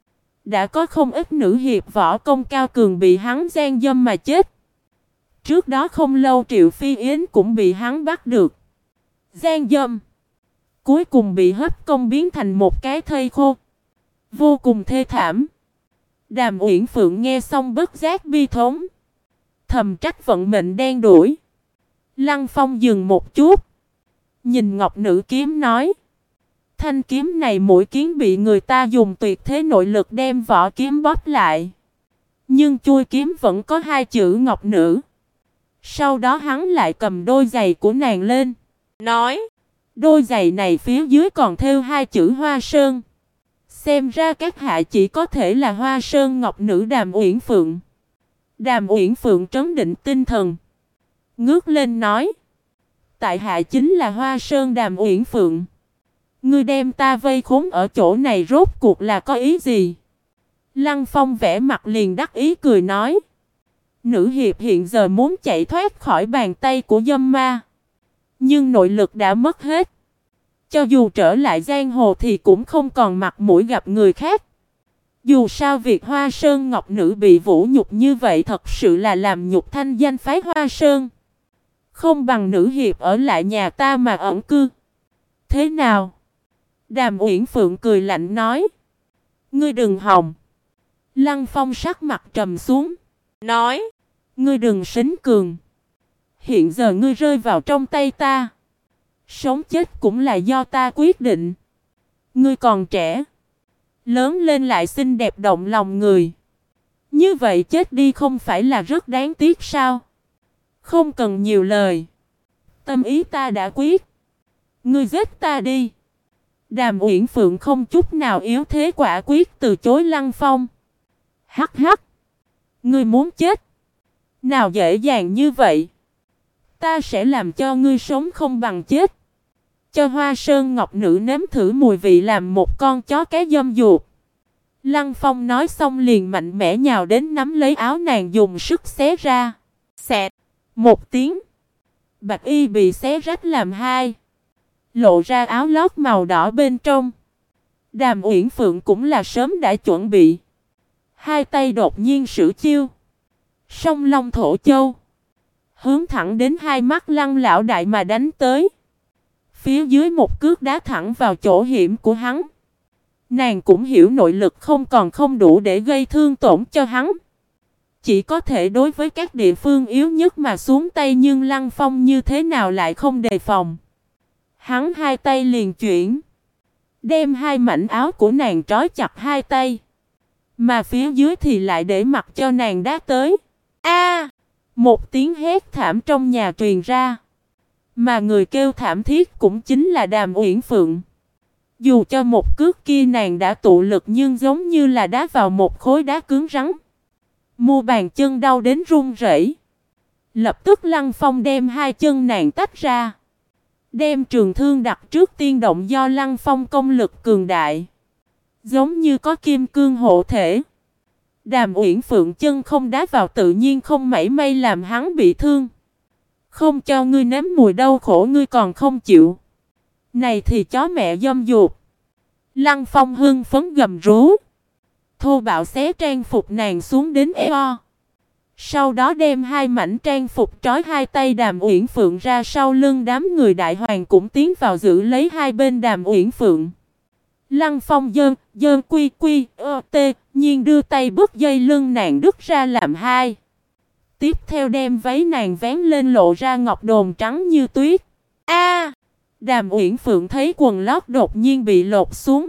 Đã có không ít nữ hiệp võ công cao cường bị hắn gian dâm mà chết. Trước đó không lâu Triệu Phi Yến cũng bị hắn bắt được. Gian dâm. Cuối cùng bị hấp công biến thành một cái thây khô. Vô cùng thê thảm. Đàm Uyển Phượng nghe xong bất giác bi thống. Thầm trách vận mệnh đen đủi. Lăng Phong dừng một chút. Nhìn ngọc nữ kiếm nói. Thanh kiếm này mũi kiếm bị người ta dùng tuyệt thế nội lực đem vỏ kiếm bóp lại. Nhưng chui kiếm vẫn có hai chữ ngọc nữ. Sau đó hắn lại cầm đôi giày của nàng lên. Nói. Đôi giày này phía dưới còn thêu hai chữ Hoa Sơn. Xem ra các hạ chỉ có thể là Hoa Sơn ngọc nữ Đàm Uyển Phượng. Đàm Uyển Phượng trấn định tinh thần. Ngước lên nói. Tại hạ chính là Hoa Sơn Đàm Uyển Phượng. Ngươi đem ta vây khốn ở chỗ này rốt cuộc là có ý gì? Lăng Phong vẽ mặt liền đắc ý cười nói. Nữ hiệp hiện giờ muốn chạy thoát khỏi bàn tay của dâm ma. Nhưng nội lực đã mất hết. Cho dù trở lại giang hồ thì cũng không còn mặt mũi gặp người khác. Dù sao việc Hoa Sơn Ngọc Nữ bị vũ nhục như vậy thật sự là làm nhục thanh danh phái Hoa Sơn. Không bằng nữ hiệp ở lại nhà ta mà ẩn cư. Thế nào? Đàm Uyển Phượng cười lạnh nói. Ngươi đừng hòng. Lăng Phong sắc mặt trầm xuống. Nói. Ngươi đừng sính cường. Hiện giờ ngươi rơi vào trong tay ta. Sống chết cũng là do ta quyết định. Ngươi còn trẻ. Lớn lên lại xinh đẹp động lòng người. Như vậy chết đi không phải là rất đáng tiếc sao? Không cần nhiều lời. Tâm ý ta đã quyết. Ngươi giết ta đi. Đàm Uyển Phượng không chút nào yếu thế quả quyết từ chối Lăng Phong. Hắc hắc. Ngươi muốn chết. Nào dễ dàng như vậy. Ta sẽ làm cho ngươi sống không bằng chết. Cho Hoa Sơn Ngọc Nữ nếm thử mùi vị làm một con chó cái dâm dụt. Lăng Phong nói xong liền mạnh mẽ nhào đến nắm lấy áo nàng dùng sức xé ra. Xẹt. Một tiếng. Bạch y bị xé rách làm hai. Lộ ra áo lót màu đỏ bên trong. Đàm Uyển Phượng cũng là sớm đã chuẩn bị. Hai tay đột nhiên sử chiêu. Song Long Thổ Châu. Hướng thẳng đến hai mắt Lăng lão đại mà đánh tới. Phía dưới một cước đá thẳng vào chỗ hiểm của hắn. Nàng cũng hiểu nội lực không đủ để gây thương tổn cho hắn. Chỉ có thể đối với các địa phương yếu nhất mà xuống tay, nhưng Lăng Phong như thế nào lại không đề phòng. Hắn hai tay liền chuyển. Đem hai mảnh áo của nàng trói chặt hai tay. Mà phía dưới thì lại để mặc cho nàng đá tới. A! Một tiếng hét thảm trong nhà truyền ra. Mà người kêu thảm thiết cũng chính là Đàm Uyển Phượng. Dù cho một cước kia nàng đã tụ lực nhưng giống như là đá vào một khối đá cứng rắn. Mu bàn chân đau đến run rẩy. Lập tức Lăng Phong đem hai chân nàng tách ra. Đem trường thương đặt trước tiên động do Lăng Phong công lực cường đại. Giống như có kim cương hộ thể. Đàm Uyển Phượng chân không đá vào tự nhiên không mảy may làm hắn bị thương. Không cho ngươi nếm mùi đau khổ ngươi còn không chịu. Này thì chó mẹ dâm dụt. Lăng Phong hưng phấn gầm rú. Thô bạo xé trang phục nàng xuống đến eo. Sau đó đem hai mảnh trang phục trói hai tay Đàm Uyển Phượng ra sau lưng, đám người Đại Hoàng cũng tiến vào giữ lấy hai bên Đàm Uyển Phượng. Lăng Phong dơn quy quy tê nhiên đưa tay bứt dây lưng nàng đứt ra làm hai. Tiếp theo đem váy nàng vén lên lộ ra ngọc đồn trắng như tuyết. A! Đàm Uyển Phượng thấy quần lót đột nhiên bị lột xuống,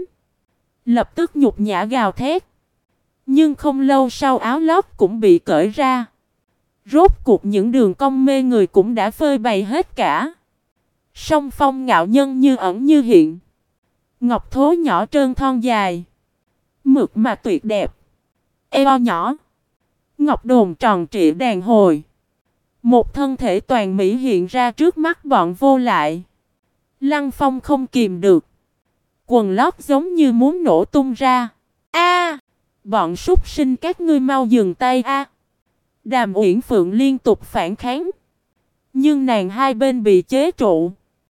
lập tức nhục nhã gào thét. Nhưng không lâu sau áo lót cũng bị cởi ra. Rốt cuộc những đường cong mê người cũng đã phơi bày hết cả. Song phong ngạo nhân như ẩn như hiện. Ngọc thố nhỏ trơn thon dài, mượt mà tuyệt đẹp. Eo nhỏ, ngọc đồn tròn trịa đàn hồi. Một thân thể toàn mỹ hiện ra trước mắt bọn vô lại. Lăng Phong không kìm được, quần lót giống như muốn nổ tung ra. A! Bọn súc sinh các ngươi mau dừng tay a! Đàm Uyển Phượng liên tục phản kháng, nhưng nàng hai bên bị chế trụ.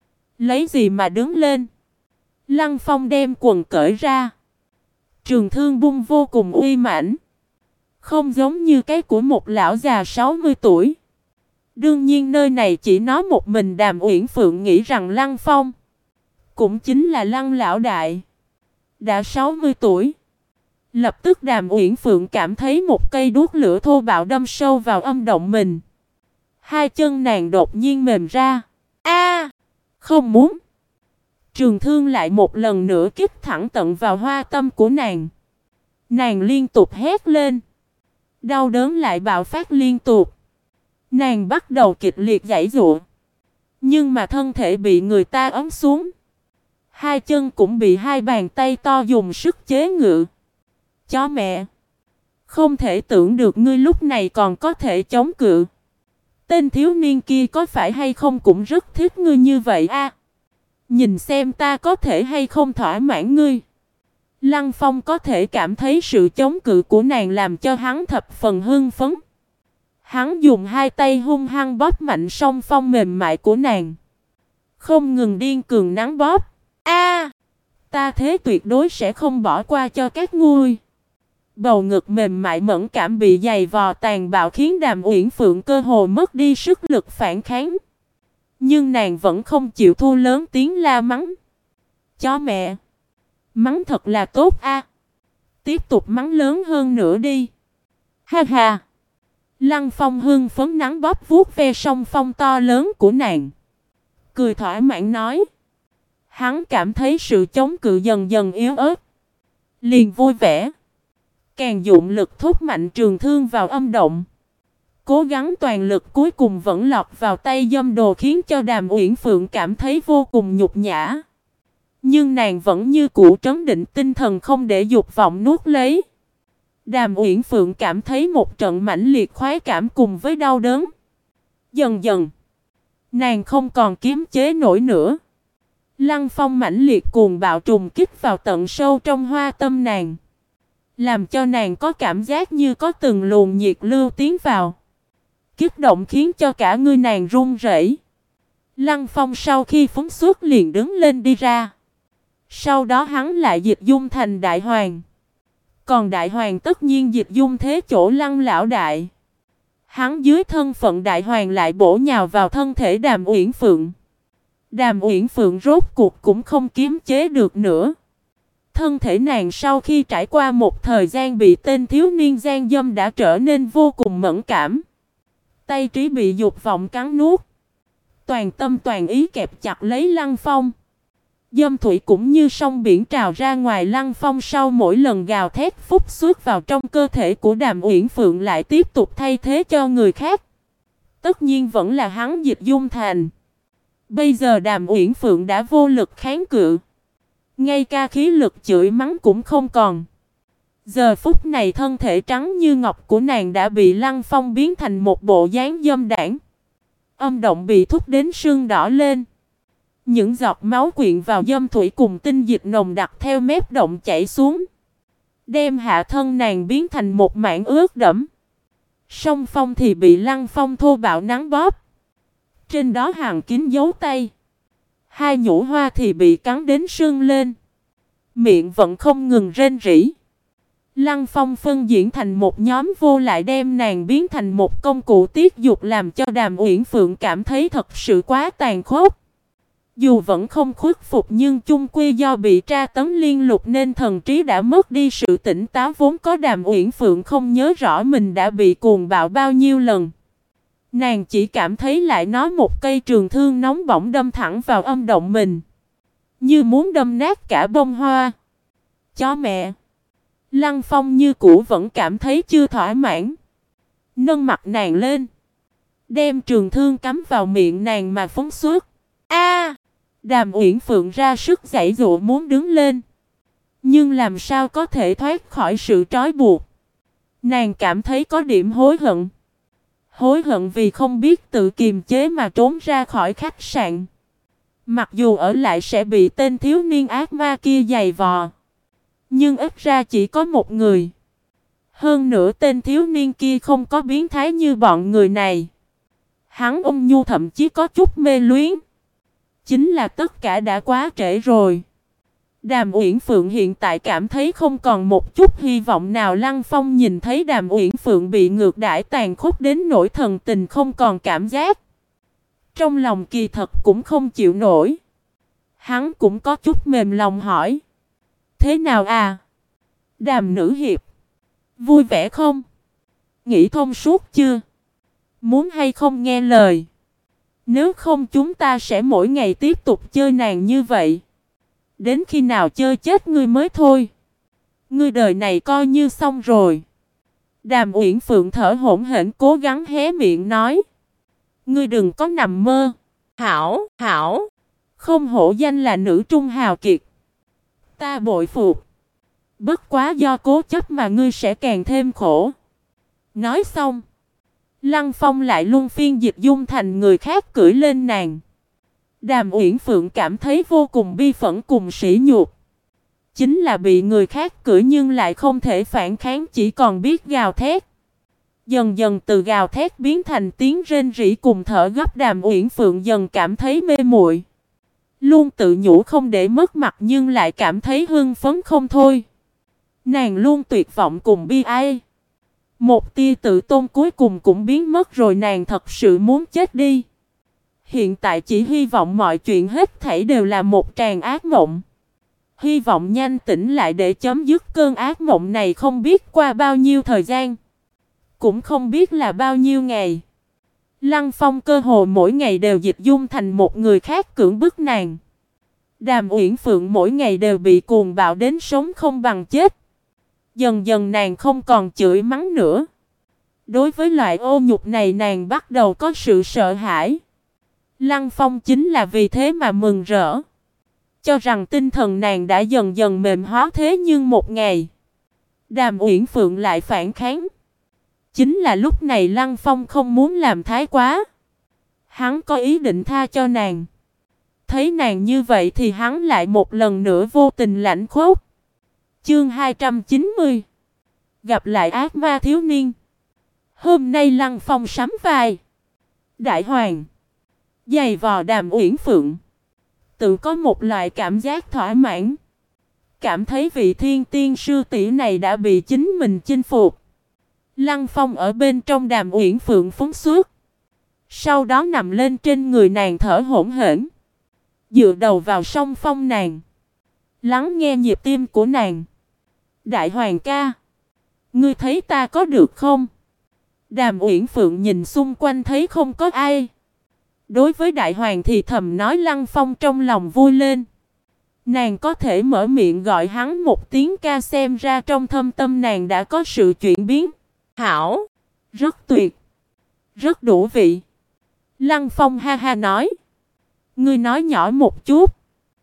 Lấy gì mà đứng lên? Lăng Phong đem quần cởi ra. Trường thương bung vô cùng uy mãnh, không giống như cái của một lão già 60 tuổi. Đương nhiên nơi này chỉ nói một mình Đàm Uyển Phượng nghĩ rằng Lăng Phong, cũng chính là Lăng lão đại, đã 60 tuổi. Lập tức Đàm Uyển Phượng cảm thấy một cây đuốc lửa thô bạo đâm sâu vào âm động mình. Hai chân nàng đột nhiên mềm ra. A! Không muốn. Trường thương lại một lần nữa kích thẳng tận vào hoa tâm của nàng. Nàng liên tục hét lên. Đau đớn lại bạo phát liên tục. Nàng bắt đầu kịch liệt giãy giụa. Nhưng mà thân thể bị người ta ấn xuống. Hai chân cũng bị hai bàn tay to dùng sức chế ngự. Chó mẹ! Không thể tưởng được ngươi lúc này còn có thể chống cự. Tên thiếu niên kia có phải hay không cũng rất thích ngươi như vậy a? Nhìn xem ta có thể hay không thỏa mãn ngươi. Lăng Phong có thể cảm thấy sự chống cự của nàng làm cho hắn thập phần hưng phấn. Hắn dùng hai tay hung hăng bóp mạnh song phong mềm mại của nàng, không ngừng điên cường nắn bóp. A! Ta thế tuyệt đối sẽ không bỏ qua cho các ngươi. Bầu ngực mềm mại mẫn cảm bị giày vò tàn bạo khiến Đàm Uyển Phượng cơ hồ mất đi sức lực phản kháng. Nhưng nàng vẫn không chịu thua, lớn tiếng la mắng. Chó mẹ! Mắng thật là tốt a. Tiếp tục mắng lớn hơn nữa đi. Ha ha! Lăng Phong hưng phấn nắng bóp vuốt ve song phong to lớn của nàng, cười thỏa mãn nói. Hắn cảm thấy sự chống cự dần dần yếu ớt, liền vui vẻ, càng dụng lực thúc mạnh trường thương vào âm động. Cố gắng toàn lực cuối cùng vẫn lọt vào tay dâm đồ, khiến cho Đàm Uyển Phượng cảm thấy vô cùng nhục nhã. Nhưng nàng vẫn như cũ trấn định tinh thần, không để dục vọng nuốt lấy. Đàm Uyển Phượng cảm thấy một trận mãnh liệt khoái cảm cùng với đau đớn. Dần dần, nàng không còn kiềm chế nổi nữa. Lăng Phong mãnh liệt cuồng bạo trùng kích vào tận sâu trong hoa tâm nàng, làm cho nàng có cảm giác như có từng luồng nhiệt lưu tiến vào. Kích động khiến cho cả người nàng run rẩy. Lăng Phong sau khi phóng xuất liền đứng lên đi ra. Sau đó hắn lại dịch dung thành Đại Hoàng. Còn Đại Hoàng tất nhiên dịch dung thế chỗ Lăng lão đại. Hắn dưới thân phận Đại Hoàng lại bổ nhào vào thân thể Đàm Uyển Phượng. Đàm Uyển Phượng rốt cuộc cũng không kiềm chế được nữa. Thân thể nàng sau khi trải qua một thời gian bị tên thiếu niên gian dâm đã trở nên vô cùng mẫn cảm. Tay trí bị dục vọng cắn nuốt. Toàn tâm toàn ý kẹp chặt lấy Lăng Phong. Dâm thủy cũng như sông biển trào ra ngoài. Lăng Phong sau mỗi lần gào thét phúc xuất vào trong cơ thể của Đàm Uyển Phượng lại tiếp tục thay thế cho người khác. Tất nhiên vẫn là hắn dịch dung thành. Bây giờ Đàm Uyển Phượng đã vô lực kháng cự. Ngay cả khí lực chửi mắng cũng không còn. Giờ phút này thân thể trắng như ngọc của nàng đã bị Lăng Phong biến thành một bộ dáng dâm đãng. Âm động bị thúc đến sưng đỏ lên. Những giọt máu quyện vào dâm thủy cùng tinh dịch nồng đặc theo mép động chảy xuống, đem hạ thân nàng biến thành một mảng ướt đẫm. Song phong thì bị Lăng Phong thô bạo nắng bóp. Trên đó hằn kín dấu tay. Hai nhũ hoa thì bị cắn đến sưng lên. Miệng vẫn không ngừng rên rỉ. Lăng Phong phân diễn thành một nhóm vô lại đem nàng biến thành một công cụ tiết dục làm cho Đàm Uyển Phượng cảm thấy thật sự quá tàn khốc. Dù vẫn không khuất phục nhưng chung quy do bị tra tấn liên lục nên thần trí đã mất đi sự tỉnh táo vốn có. Đàm Uyển Phượng không nhớ rõ mình đã bị cuồng bạo bao nhiêu lần. Nàng chỉ cảm thấy lại nó một cây trường thương nóng bỏng đâm thẳng vào âm động mình, như muốn đâm nát cả bông hoa. Chó mẹ! Lăng Phong như cũ vẫn cảm thấy chưa thỏa mãn. Nâng mặt nàng lên, đem trường thương cắm vào miệng nàng mà phóng xuất. A! Đàm Uyển Phượng ra sức giãy giụa muốn đứng lên, nhưng làm sao có thể thoát khỏi sự trói buộc. Nàng cảm thấy có điểm hối hận. Hối hận vì không biết tự kiềm chế mà trốn ra khỏi khách sạn. Mặc dù ở lại sẽ bị tên thiếu niên ác ma kia giày vò, nhưng ít ra chỉ có một người. Hơn nữa tên thiếu niên kia không có biến thái như bọn người này. Hắn ôn nhu thậm chí có chút mê luyến. Chính là tất cả đã quá trễ rồi. Đàm Uyển Phượng hiện tại cảm thấy không còn một chút hy vọng nào. Lăng Phong nhìn thấy Đàm Uyển Phượng bị ngược đãi tàn khốc đến nỗi thần tình không còn cảm giác. Trong lòng kỳ thật cũng không chịu nổi. Hắn cũng có chút mềm lòng hỏi: thế nào à? Đàm nữ hiệp, vui vẻ không? Nghĩ thông suốt chưa? Muốn hay không nghe lời? Nếu không chúng ta sẽ mỗi ngày tiếp tục chơi nàng như vậy. Đến khi nào chơi chết ngươi mới thôi. Ngươi đời này coi như xong rồi. Đàm Uyển Phượng thở hổn hển cố gắng hé miệng nói: ngươi đừng có nằm mơ. Hảo, hảo. Không hổ danh là nữ trung hào kiệt. Ta bội phục. Bất quá do cố chấp mà ngươi sẽ càng thêm khổ. Nói xong, Lăng Phong lại luân phiên dịch dung thành người khác cưỡi lên nàng. Đàm Uyển Phượng cảm thấy vô cùng bi phẫn cùng sỉ nhục. Chính là bị người khác cưỡi nhưng lại không thể phản kháng, chỉ còn biết gào thét. Dần dần từ gào thét biến thành tiếng rên rỉ cùng thở gấp. Đàm Uyển Phượng dần cảm thấy mê muội. Luôn tự nhủ không để mất mặt nhưng lại cảm thấy hưng phấn không thôi. Nàng luôn tuyệt vọng cùng bi ai. Một tia tự tôn cuối cùng cũng biến mất rồi. Nàng thật sự muốn chết đi. Hiện tại chỉ hy vọng mọi chuyện hết thảy đều là một tràng ác mộng. Hy vọng nhanh tỉnh lại để chấm dứt cơn ác mộng này. Không biết qua bao nhiêu thời gian, cũng không biết là bao nhiêu ngày. Lăng Phong cơ hồ mỗi ngày đều dịch dung thành một người khác cưỡng bức nàng. Đàm Uyển Phượng mỗi ngày đều bị cuồng bạo đến sống không bằng chết. Dần dần nàng không còn chửi mắng nữa. Đối với loại ô nhục này nàng bắt đầu có sự sợ hãi. Lăng Phong chính là vì thế mà mừng rỡ, cho rằng tinh thần nàng đã dần dần mềm hóa. Thế nhưng một ngày, Đàm Uyển Phượng lại phản kháng. Chính là lúc này Lăng Phong không muốn làm thái quá. Hắn có ý định tha cho nàng. Thấy nàng như vậy thì hắn lại một lần nữa vô tình lãnh khốc. Chương 290. Gặp lại ác ma thiếu niên. Hôm nay Lăng Phong sắm vai đại hoàng, giày vò Đàm Uyển Phượng, tự có một loại cảm giác thỏa mãn. Cảm thấy vị thiên tiên sư tỷ này đã bị chính mình chinh phục. Lăng Phong ở bên trong Đàm Uyển Phượng phóng xuất, sau đó nằm lên trên người nàng thở hổn hển, dựa đầu vào song phong nàng, lắng nghe nhịp tim của nàng. Đại hoàng ca, ngươi thấy ta có được không? Đàm Uyển Phượng nhìn xung quanh thấy không có ai. Đối với đại hoàng thì thầm nói. Lăng Phong trong lòng vui lên. Nàng có thể mở miệng gọi hắn một tiếng ca, xem ra trong thâm tâm nàng đã có sự chuyển biến. Hảo, rất tuyệt, rất đủ vị. Lăng Phong ha ha nói. Ngươi nói nhỏ một chút.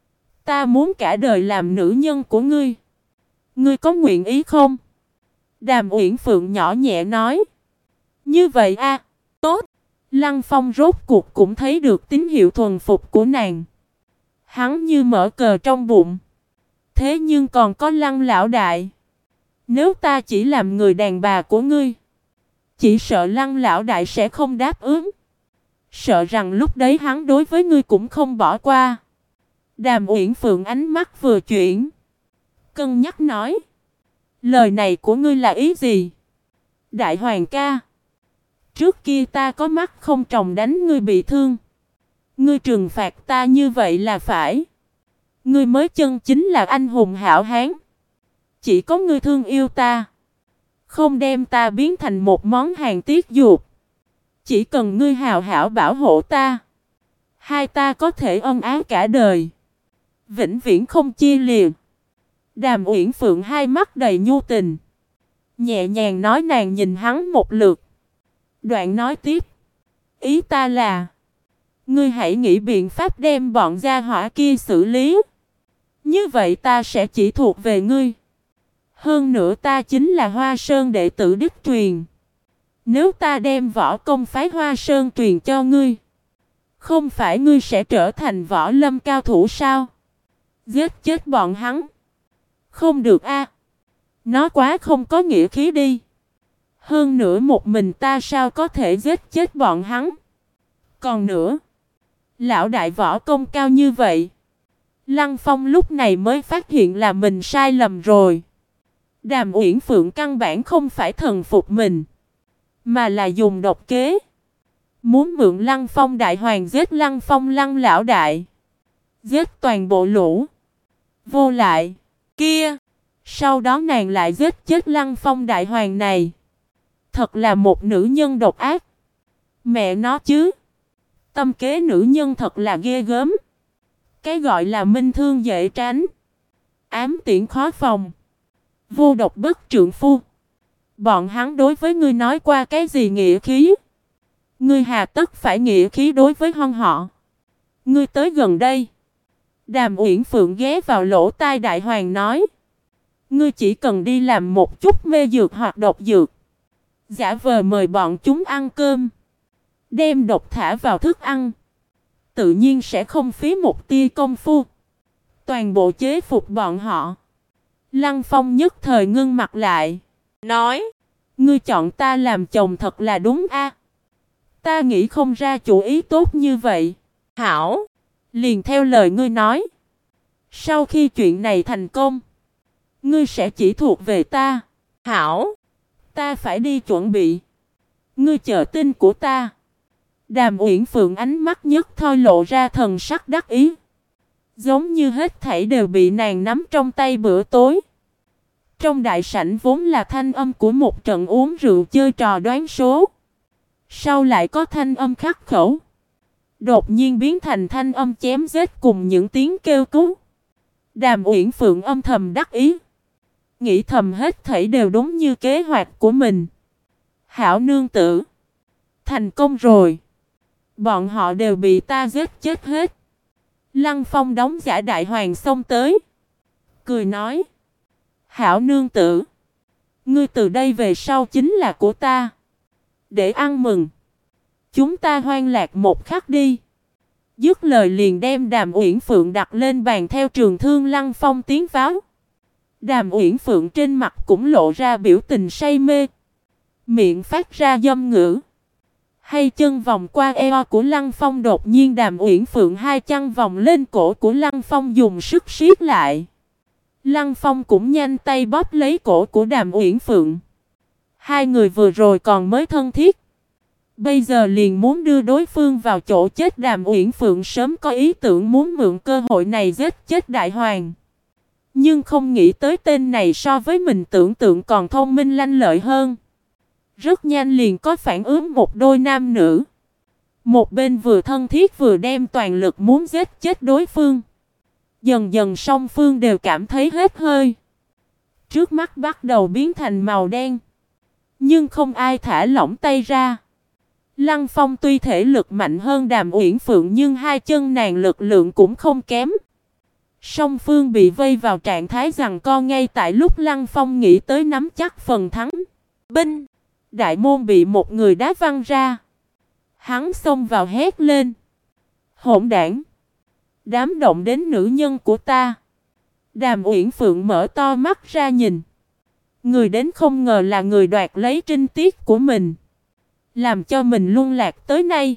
Ta muốn cả đời làm nữ nhân của ngươi. Ngươi có nguyện ý không? Đàm Uyển Phượng nhỏ nhẹ nói. Như vậy a, tốt. Lăng Phong rốt cuộc cũng thấy được tín hiệu thuần phục của nàng. Hắn như mở cờ trong bụng. Thế nhưng còn có Lăng lão đại. Nếu ta chỉ làm người đàn bà của ngươi, chỉ sợ Lăng lão đại sẽ không đáp ứng. Sợ rằng lúc đấy hắn đối với ngươi cũng không bỏ qua. Đàm Uyển Phượng ánh mắt vừa chuyển, cân nhắc nói. Lời này của ngươi là ý gì? Đại hoàng ca. Trước kia ta có mắt không tròng đánh ngươi bị thương. Ngươi trừng phạt ta như vậy là phải. Ngươi mới chân chính là anh hùng hảo hán. Chỉ có ngươi thương yêu ta. Không đem ta biến thành một món hàng tiết dục. Chỉ cần ngươi hào hảo bảo hộ ta. Hai ta có thể ân ái cả đời. Vĩnh viễn không chia lìa. Đàm Uyển Phượng hai mắt đầy nhu tình. Nhẹ nhàng nói, nàng nhìn hắn một lượt. Đoạn nói tiếp. Ý ta là. Ngươi hãy nghĩ biện pháp đem bọn gia hỏa kia xử lý. Như vậy ta sẽ chỉ thuộc về ngươi. Hơn nữa ta chính là Hoa Sơn đệ tử đích truyền. Nếu ta đem võ công phái Hoa Sơn truyền cho ngươi, không phải ngươi sẽ trở thành võ lâm cao thủ sao? Giết chết bọn hắn. Không được a. Nó quá không có nghĩa khí đi. Hơn nữa một mình ta sao có thể giết chết bọn hắn? Còn nữa, lão đại võ công cao như vậy. Lăng Phong lúc này mới phát hiện là mình sai lầm rồi. Đàm Uyển Phượng căn bản không phải thần phục mình, mà là dùng độc kế. Muốn mượn Lăng Phong đại hoàng giết Lăng Phong Lăng lão đại. Giết toàn bộ lũ vô lại kia. Sau đó nàng lại giết chết Lăng Phong đại hoàng này. Thật là một nữ nhân độc ác. Mẹ nó chứ. Tâm kế nữ nhân thật là ghê gớm. Cái gọi là minh thương dễ tránh, ám tiễn khó phòng. Vô độc bất trượng phu. Bọn hắn đối với ngươi nói qua cái gì nghĩa khí? Ngươi hà tất phải nghĩa khí đối với hon họ? Ngươi tới gần đây. Đàm Uyển Phượng ghé vào lỗ tai đại hoàng nói. Ngươi chỉ cần đi làm một chút mê dược hoặc độc dược. Giả vờ mời bọn chúng ăn cơm. Đem độc thả vào thức ăn. Tự nhiên sẽ không phí một tia công phu. Toàn bộ chế phục bọn họ. Lăng Phong nhất thời ngưng mặt lại. Nói. Ngươi chọn ta làm chồng thật là đúng a. Ta nghĩ không ra chủ ý tốt như vậy. Hảo. Liền theo lời ngươi nói. Sau khi chuyện này thành công, ngươi sẽ chỉ thuộc về ta. Hảo. Ta phải đi chuẩn bị. Ngươi chờ tin của ta. Đàm Uyển Phượng ánh mắt nhất thôi lộ ra thần sắc đắc ý. Giống như hết thảy đều bị nàng nắm trong tay bữa tối. Trong đại sảnh vốn là thanh âm của một trận uống rượu chơi trò đoán số. Sau lại có thanh âm khắc khẩu. Đột nhiên biến thành thanh âm chém giết cùng những tiếng kêu cứu. Đàm Uyển Phượng âm thầm đắc ý. Nghĩ thầm hết thảy đều đúng như kế hoạch của mình. Hảo nương tử. Thành công rồi. Bọn họ đều bị ta giết chết hết. Lăng Phong đóng giả đại hoàng xông tới. Cười nói. Hảo nương tử. Ngươi từ đây về sau chính là của ta. Để ăn mừng. Chúng ta hoan lạc một khắc đi. Dứt lời liền đem Đàm Uyển Phượng đặt lên bàn theo trường thương Lăng Phong tiến vào. Đàm Uyển Phượng trên mặt cũng lộ ra biểu tình say mê. Miệng phát ra dâm ngữ. Hay chân vòng qua eo của Lăng Phong, đột nhiên Đàm Uyển Phượng hai chân vòng lên cổ của Lăng Phong dùng sức siết lại. Lăng Phong cũng nhanh tay bóp lấy cổ của Đàm Uyển Phượng. Hai người vừa rồi còn mới thân thiết. Bây giờ liền muốn đưa đối phương vào chỗ chết. Đàm Uyển Phượng sớm có ý tưởng muốn mượn cơ hội này giết chết đại hoàng. Nhưng không nghĩ tới tên này so với mình tưởng tượng còn thông minh lanh lợi hơn. Rất nhanh liền có phản ứng một đôi nam nữ. Một bên vừa thân thiết vừa đem toàn lực muốn giết chết đối phương. Dần dần song phương đều cảm thấy hết hơi. Trước mắt bắt đầu biến thành màu đen. Nhưng không ai thả lỏng tay ra. Lăng Phong tuy thể lực mạnh hơn Đàm Uyển Phượng nhưng hai chân nàng lực lượng cũng không kém. Song phương bị vây vào trạng thái giằng co ngay tại lúc Lăng Phong nghĩ tới nắm chắc phần thắng. Binh! Đại môn bị một người đá văng ra. Hắn xông vào hét lên. Hỗn đảng! Dám động đến nữ nhân của ta. Đàm Uyển Phượng mở to mắt ra nhìn. Người đến không ngờ là người đoạt lấy trinh tiết của mình. Làm cho mình luân lạc tới nay.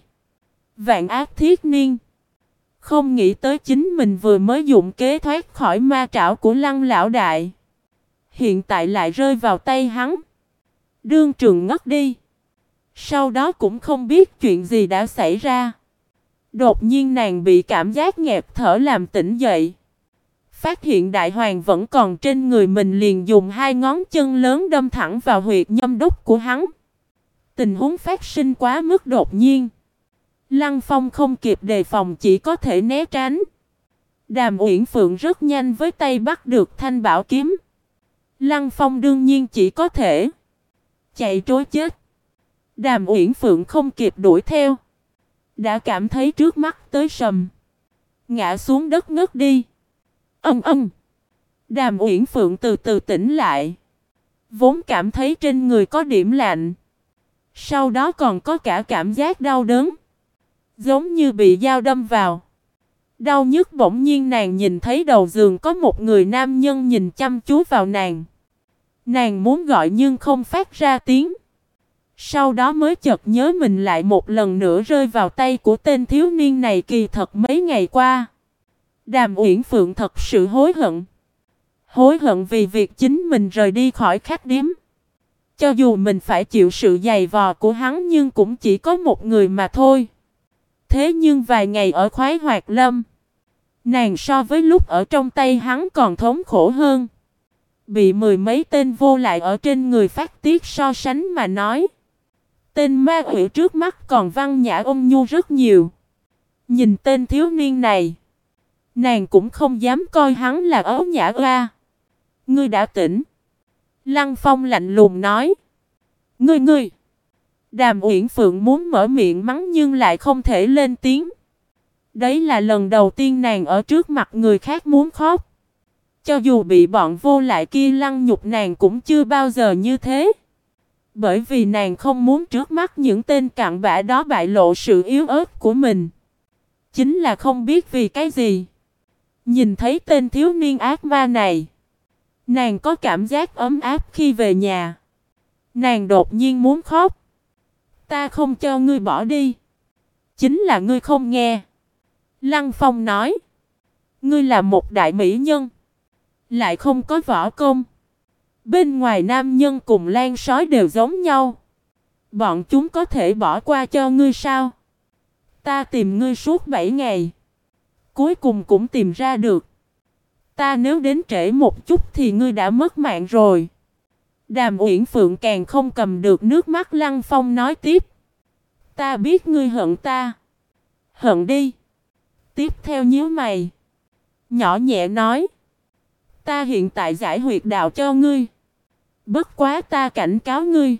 Vạn ác thiết niên. Không nghĩ tới chính mình vừa mới dụng kế thoát khỏi ma trảo của Lăng lão đại. hiện tại lại rơi vào tay hắn. Đương Trường ngất đi. Sau đó cũng không biết chuyện gì đã xảy ra. Đột nhiên nàng bị cảm giác nghẹt thở làm tỉnh dậy. Phát hiện đại hoàng vẫn còn trên người mình, liền dùng hai ngón chân lớn đâm thẳng vào huyệt nhâm đốc của hắn. Tình huống phát sinh quá mức đột nhiên. Lăng Phong không kịp đề phòng, chỉ có thể né tránh. Đàm Uyển Phượng rất nhanh với tay bắt được thanh bảo kiếm. Lăng Phong đương nhiên chỉ có thể chạy trối chết. Đàm Uyển Phượng không kịp đuổi theo, đã cảm thấy trước mắt tới sầm, ngã xuống đất ngất đi. Đàm Uyển Phượng từ từ tỉnh lại, vốn cảm thấy trên người có điểm lạnh, sau đó còn có cả cảm giác đau đớn, giống như bị dao đâm vào. Đau nhức bỗng nhiên nàng nhìn thấy đầu giường có một người nam nhân nhìn chăm chú vào nàng. Nàng muốn gọi nhưng không phát ra tiếng. Sau đó mới chợt nhớ mình lại một lần nữa rơi vào tay của tên thiếu niên này kỳ thật mấy ngày qua. Đàm Uyển Phượng thật sự hối hận. Hối hận vì việc chính mình rời đi khỏi khách điếm. Cho dù mình phải chịu sự giày vò của hắn nhưng cũng chỉ có một người mà thôi. Thế nhưng vài ngày ở Khoái Hoạt Lâm, nàng so với lúc ở trong tay hắn còn thống khổ hơn. Bị mười mấy tên vô lại ở trên người phát tiết so sánh mà nói, tên ma quỷ trước mắt còn văn nhã ôn nhu rất nhiều. Nhìn tên thiếu niên này, nàng cũng không dám coi hắn là ấu nhã oa. Ngươi đã tỉnh. Lăng Phong lạnh lùng nói. Ngươi. Đàm Uyển Phượng muốn mở miệng mắng nhưng lại không thể lên tiếng. Đấy là lần đầu tiên nàng ở trước mặt người khác muốn khóc. Cho dù bị bọn vô lại kia lăng nhục nàng cũng chưa bao giờ như thế. Bởi vì nàng không muốn trước mắt những tên cặn bã đó bại lộ sự yếu ớt của mình. Chính là không biết vì cái gì. Nhìn thấy tên thiếu niên ác ma này, nàng có cảm giác ấm áp khi về nhà. Nàng đột nhiên muốn khóc. Ta không cho ngươi bỏ đi. Chính là ngươi không nghe. Lăng Phong nói. Ngươi là một đại mỹ nhân, lại không có võ công. Bên ngoài nam nhân cùng lan sói đều giống nhau. Bọn chúng có thể bỏ qua cho ngươi sao? Ta tìm ngươi suốt 7 ngày, cuối cùng cũng tìm ra được. Ta nếu đến trễ một chút thì ngươi đã mất mạng rồi. Đàm Uyển Phượng càng không cầm được nước mắt. Lăng Phong nói tiếp. Ta biết ngươi hận ta. Hận đi. Tiếp theo nhíu mày, nhỏ nhẹ nói. Ta hiện tại giải huyệt đạo cho ngươi. Bất quá ta cảnh cáo ngươi,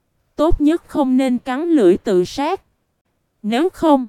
tốt nhất không nên cắn lưỡi tự sát. Nếu không,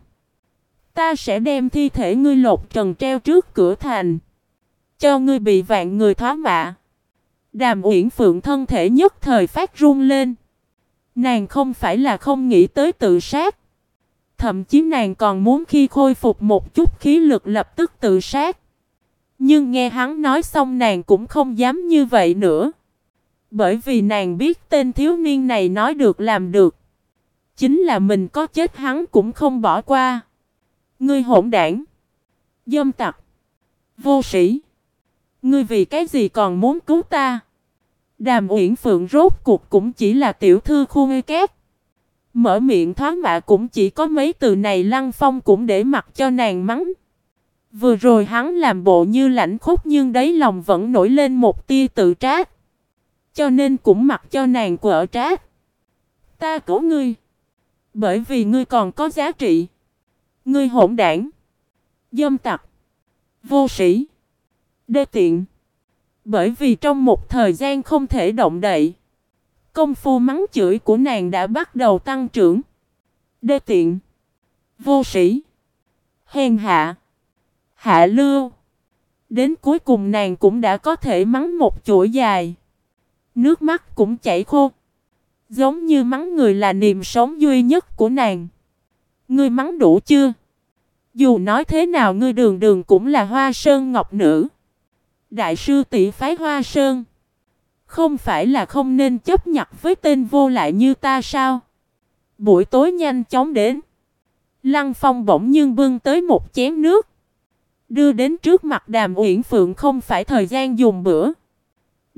ta sẽ đem thi thể ngươi lột trần treo trước cửa thành, cho ngươi bị vạn người thoá mạ. Đàm Uyển Phượng thân thể nhất thời phát run lên. Nàng không phải là không nghĩ tới tự sát. Thậm chí nàng còn muốn khi khôi phục một chút khí lực lập tức tự sát. Nhưng nghe hắn nói xong nàng cũng không dám như vậy nữa. Bởi vì nàng biết tên thiếu niên này nói được làm được. Chính là mình có chết hắn cũng không bỏ qua. Ngươi hỗn đảng, dâm tặc, vô sĩ, ngươi vì cái gì còn muốn cứu ta? Đàm Uyển Phượng rốt cuộc cũng chỉ là tiểu thư khu ngây két. Mở miệng thoá mạ cũng chỉ có mấy từ này. Lăng Phong cũng để mặc cho nàng mắng. Vừa rồi hắn làm bộ như lãnh khốc nhưng đáy lòng vẫn nổi lên một tia tự trách. Cho nên cũng mặc cho nàng quở trách. Ta cứu ngươi bởi vì ngươi còn có giá trị. Ngươi hỗn đảng, dâm tặc, vô sĩ, đê tiện. Bởi vì trong một thời gian không thể động đậy, công phu mắng chửi của nàng đã bắt đầu tăng trưởng. Đê tiện, vô sĩ, hèn hạ, hạ lưu. Đến cuối cùng nàng cũng đã có thể mắng một chuỗi dài. Nước mắt cũng chảy khô. Giống như mắng người là niềm sống duy nhất của nàng. Ngươi mắng đủ chưa? Dù nói thế nào ngươi đường đường cũng là Hoa Sơn Ngọc Nữ, đại sư tỷ phái Hoa Sơn. Không phải là không nên chấp nhặt với tên vô lại như ta sao? Buổi tối nhanh chóng đến. Lăng Phong bỗng nhiên bưng tới một chén nước, đưa đến trước mặt Đàm Uyển Phượng. Không phải thời gian dùng bữa.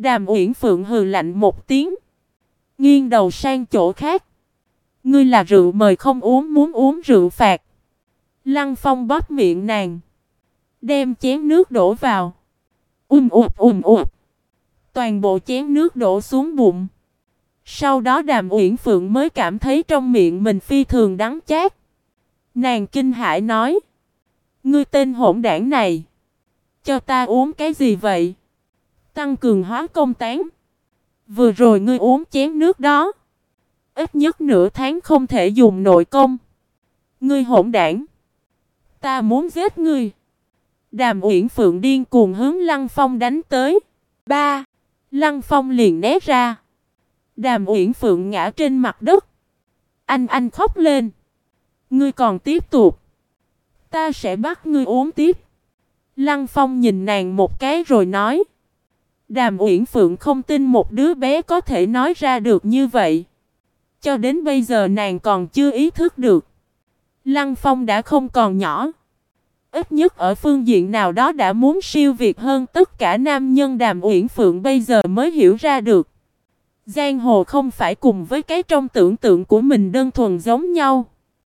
Đàm Uyển Phượng hừ lạnh một tiếng, nghiêng đầu sang chỗ khác. Ngươi là rượu mời không uống, muốn uống rượu phạt. Lăng Phong bóp miệng nàng, đem chén nước đổ vào. Ụt. Toàn bộ chén nước đổ xuống bụng. Sau đó Đàm Uyển Phượng mới cảm thấy trong miệng mình phi thường đắng chát. Nàng kinh hãi nói: Ngươi tên hỗn đảng này, cho ta uống cái gì vậy? Tăng cường hóa công tán. Vừa rồi ngươi uống chén nước đó, ít nhất nửa tháng không thể dùng nội công. Ngươi hỗn đảng, ta muốn giết ngươi. Đàm Uyển Phượng điên cuồng hướng Lăng Phong đánh tới. Ba, Lăng Phong liền né ra. Đàm Uyển Phượng ngã trên mặt đất. Anh khóc lên. Ngươi còn tiếp tục, ta sẽ bắt ngươi uống tiếp. Lăng Phong nhìn nàng một cái rồi nói. Đàm Uyển Phượng không tin một đứa bé có thể nói ra được như vậy. Cho đến bây giờ nàng còn chưa ý thức được Lăng Phong đã không còn nhỏ. Ít nhất ở phương diện nào đó đã muốn siêu việt hơn tất cả nam nhân. Đàm Uyển Phượng bây giờ mới hiểu ra được, giang hồ không phải cùng với cái trong tưởng tượng của mình đơn thuần giống nhau.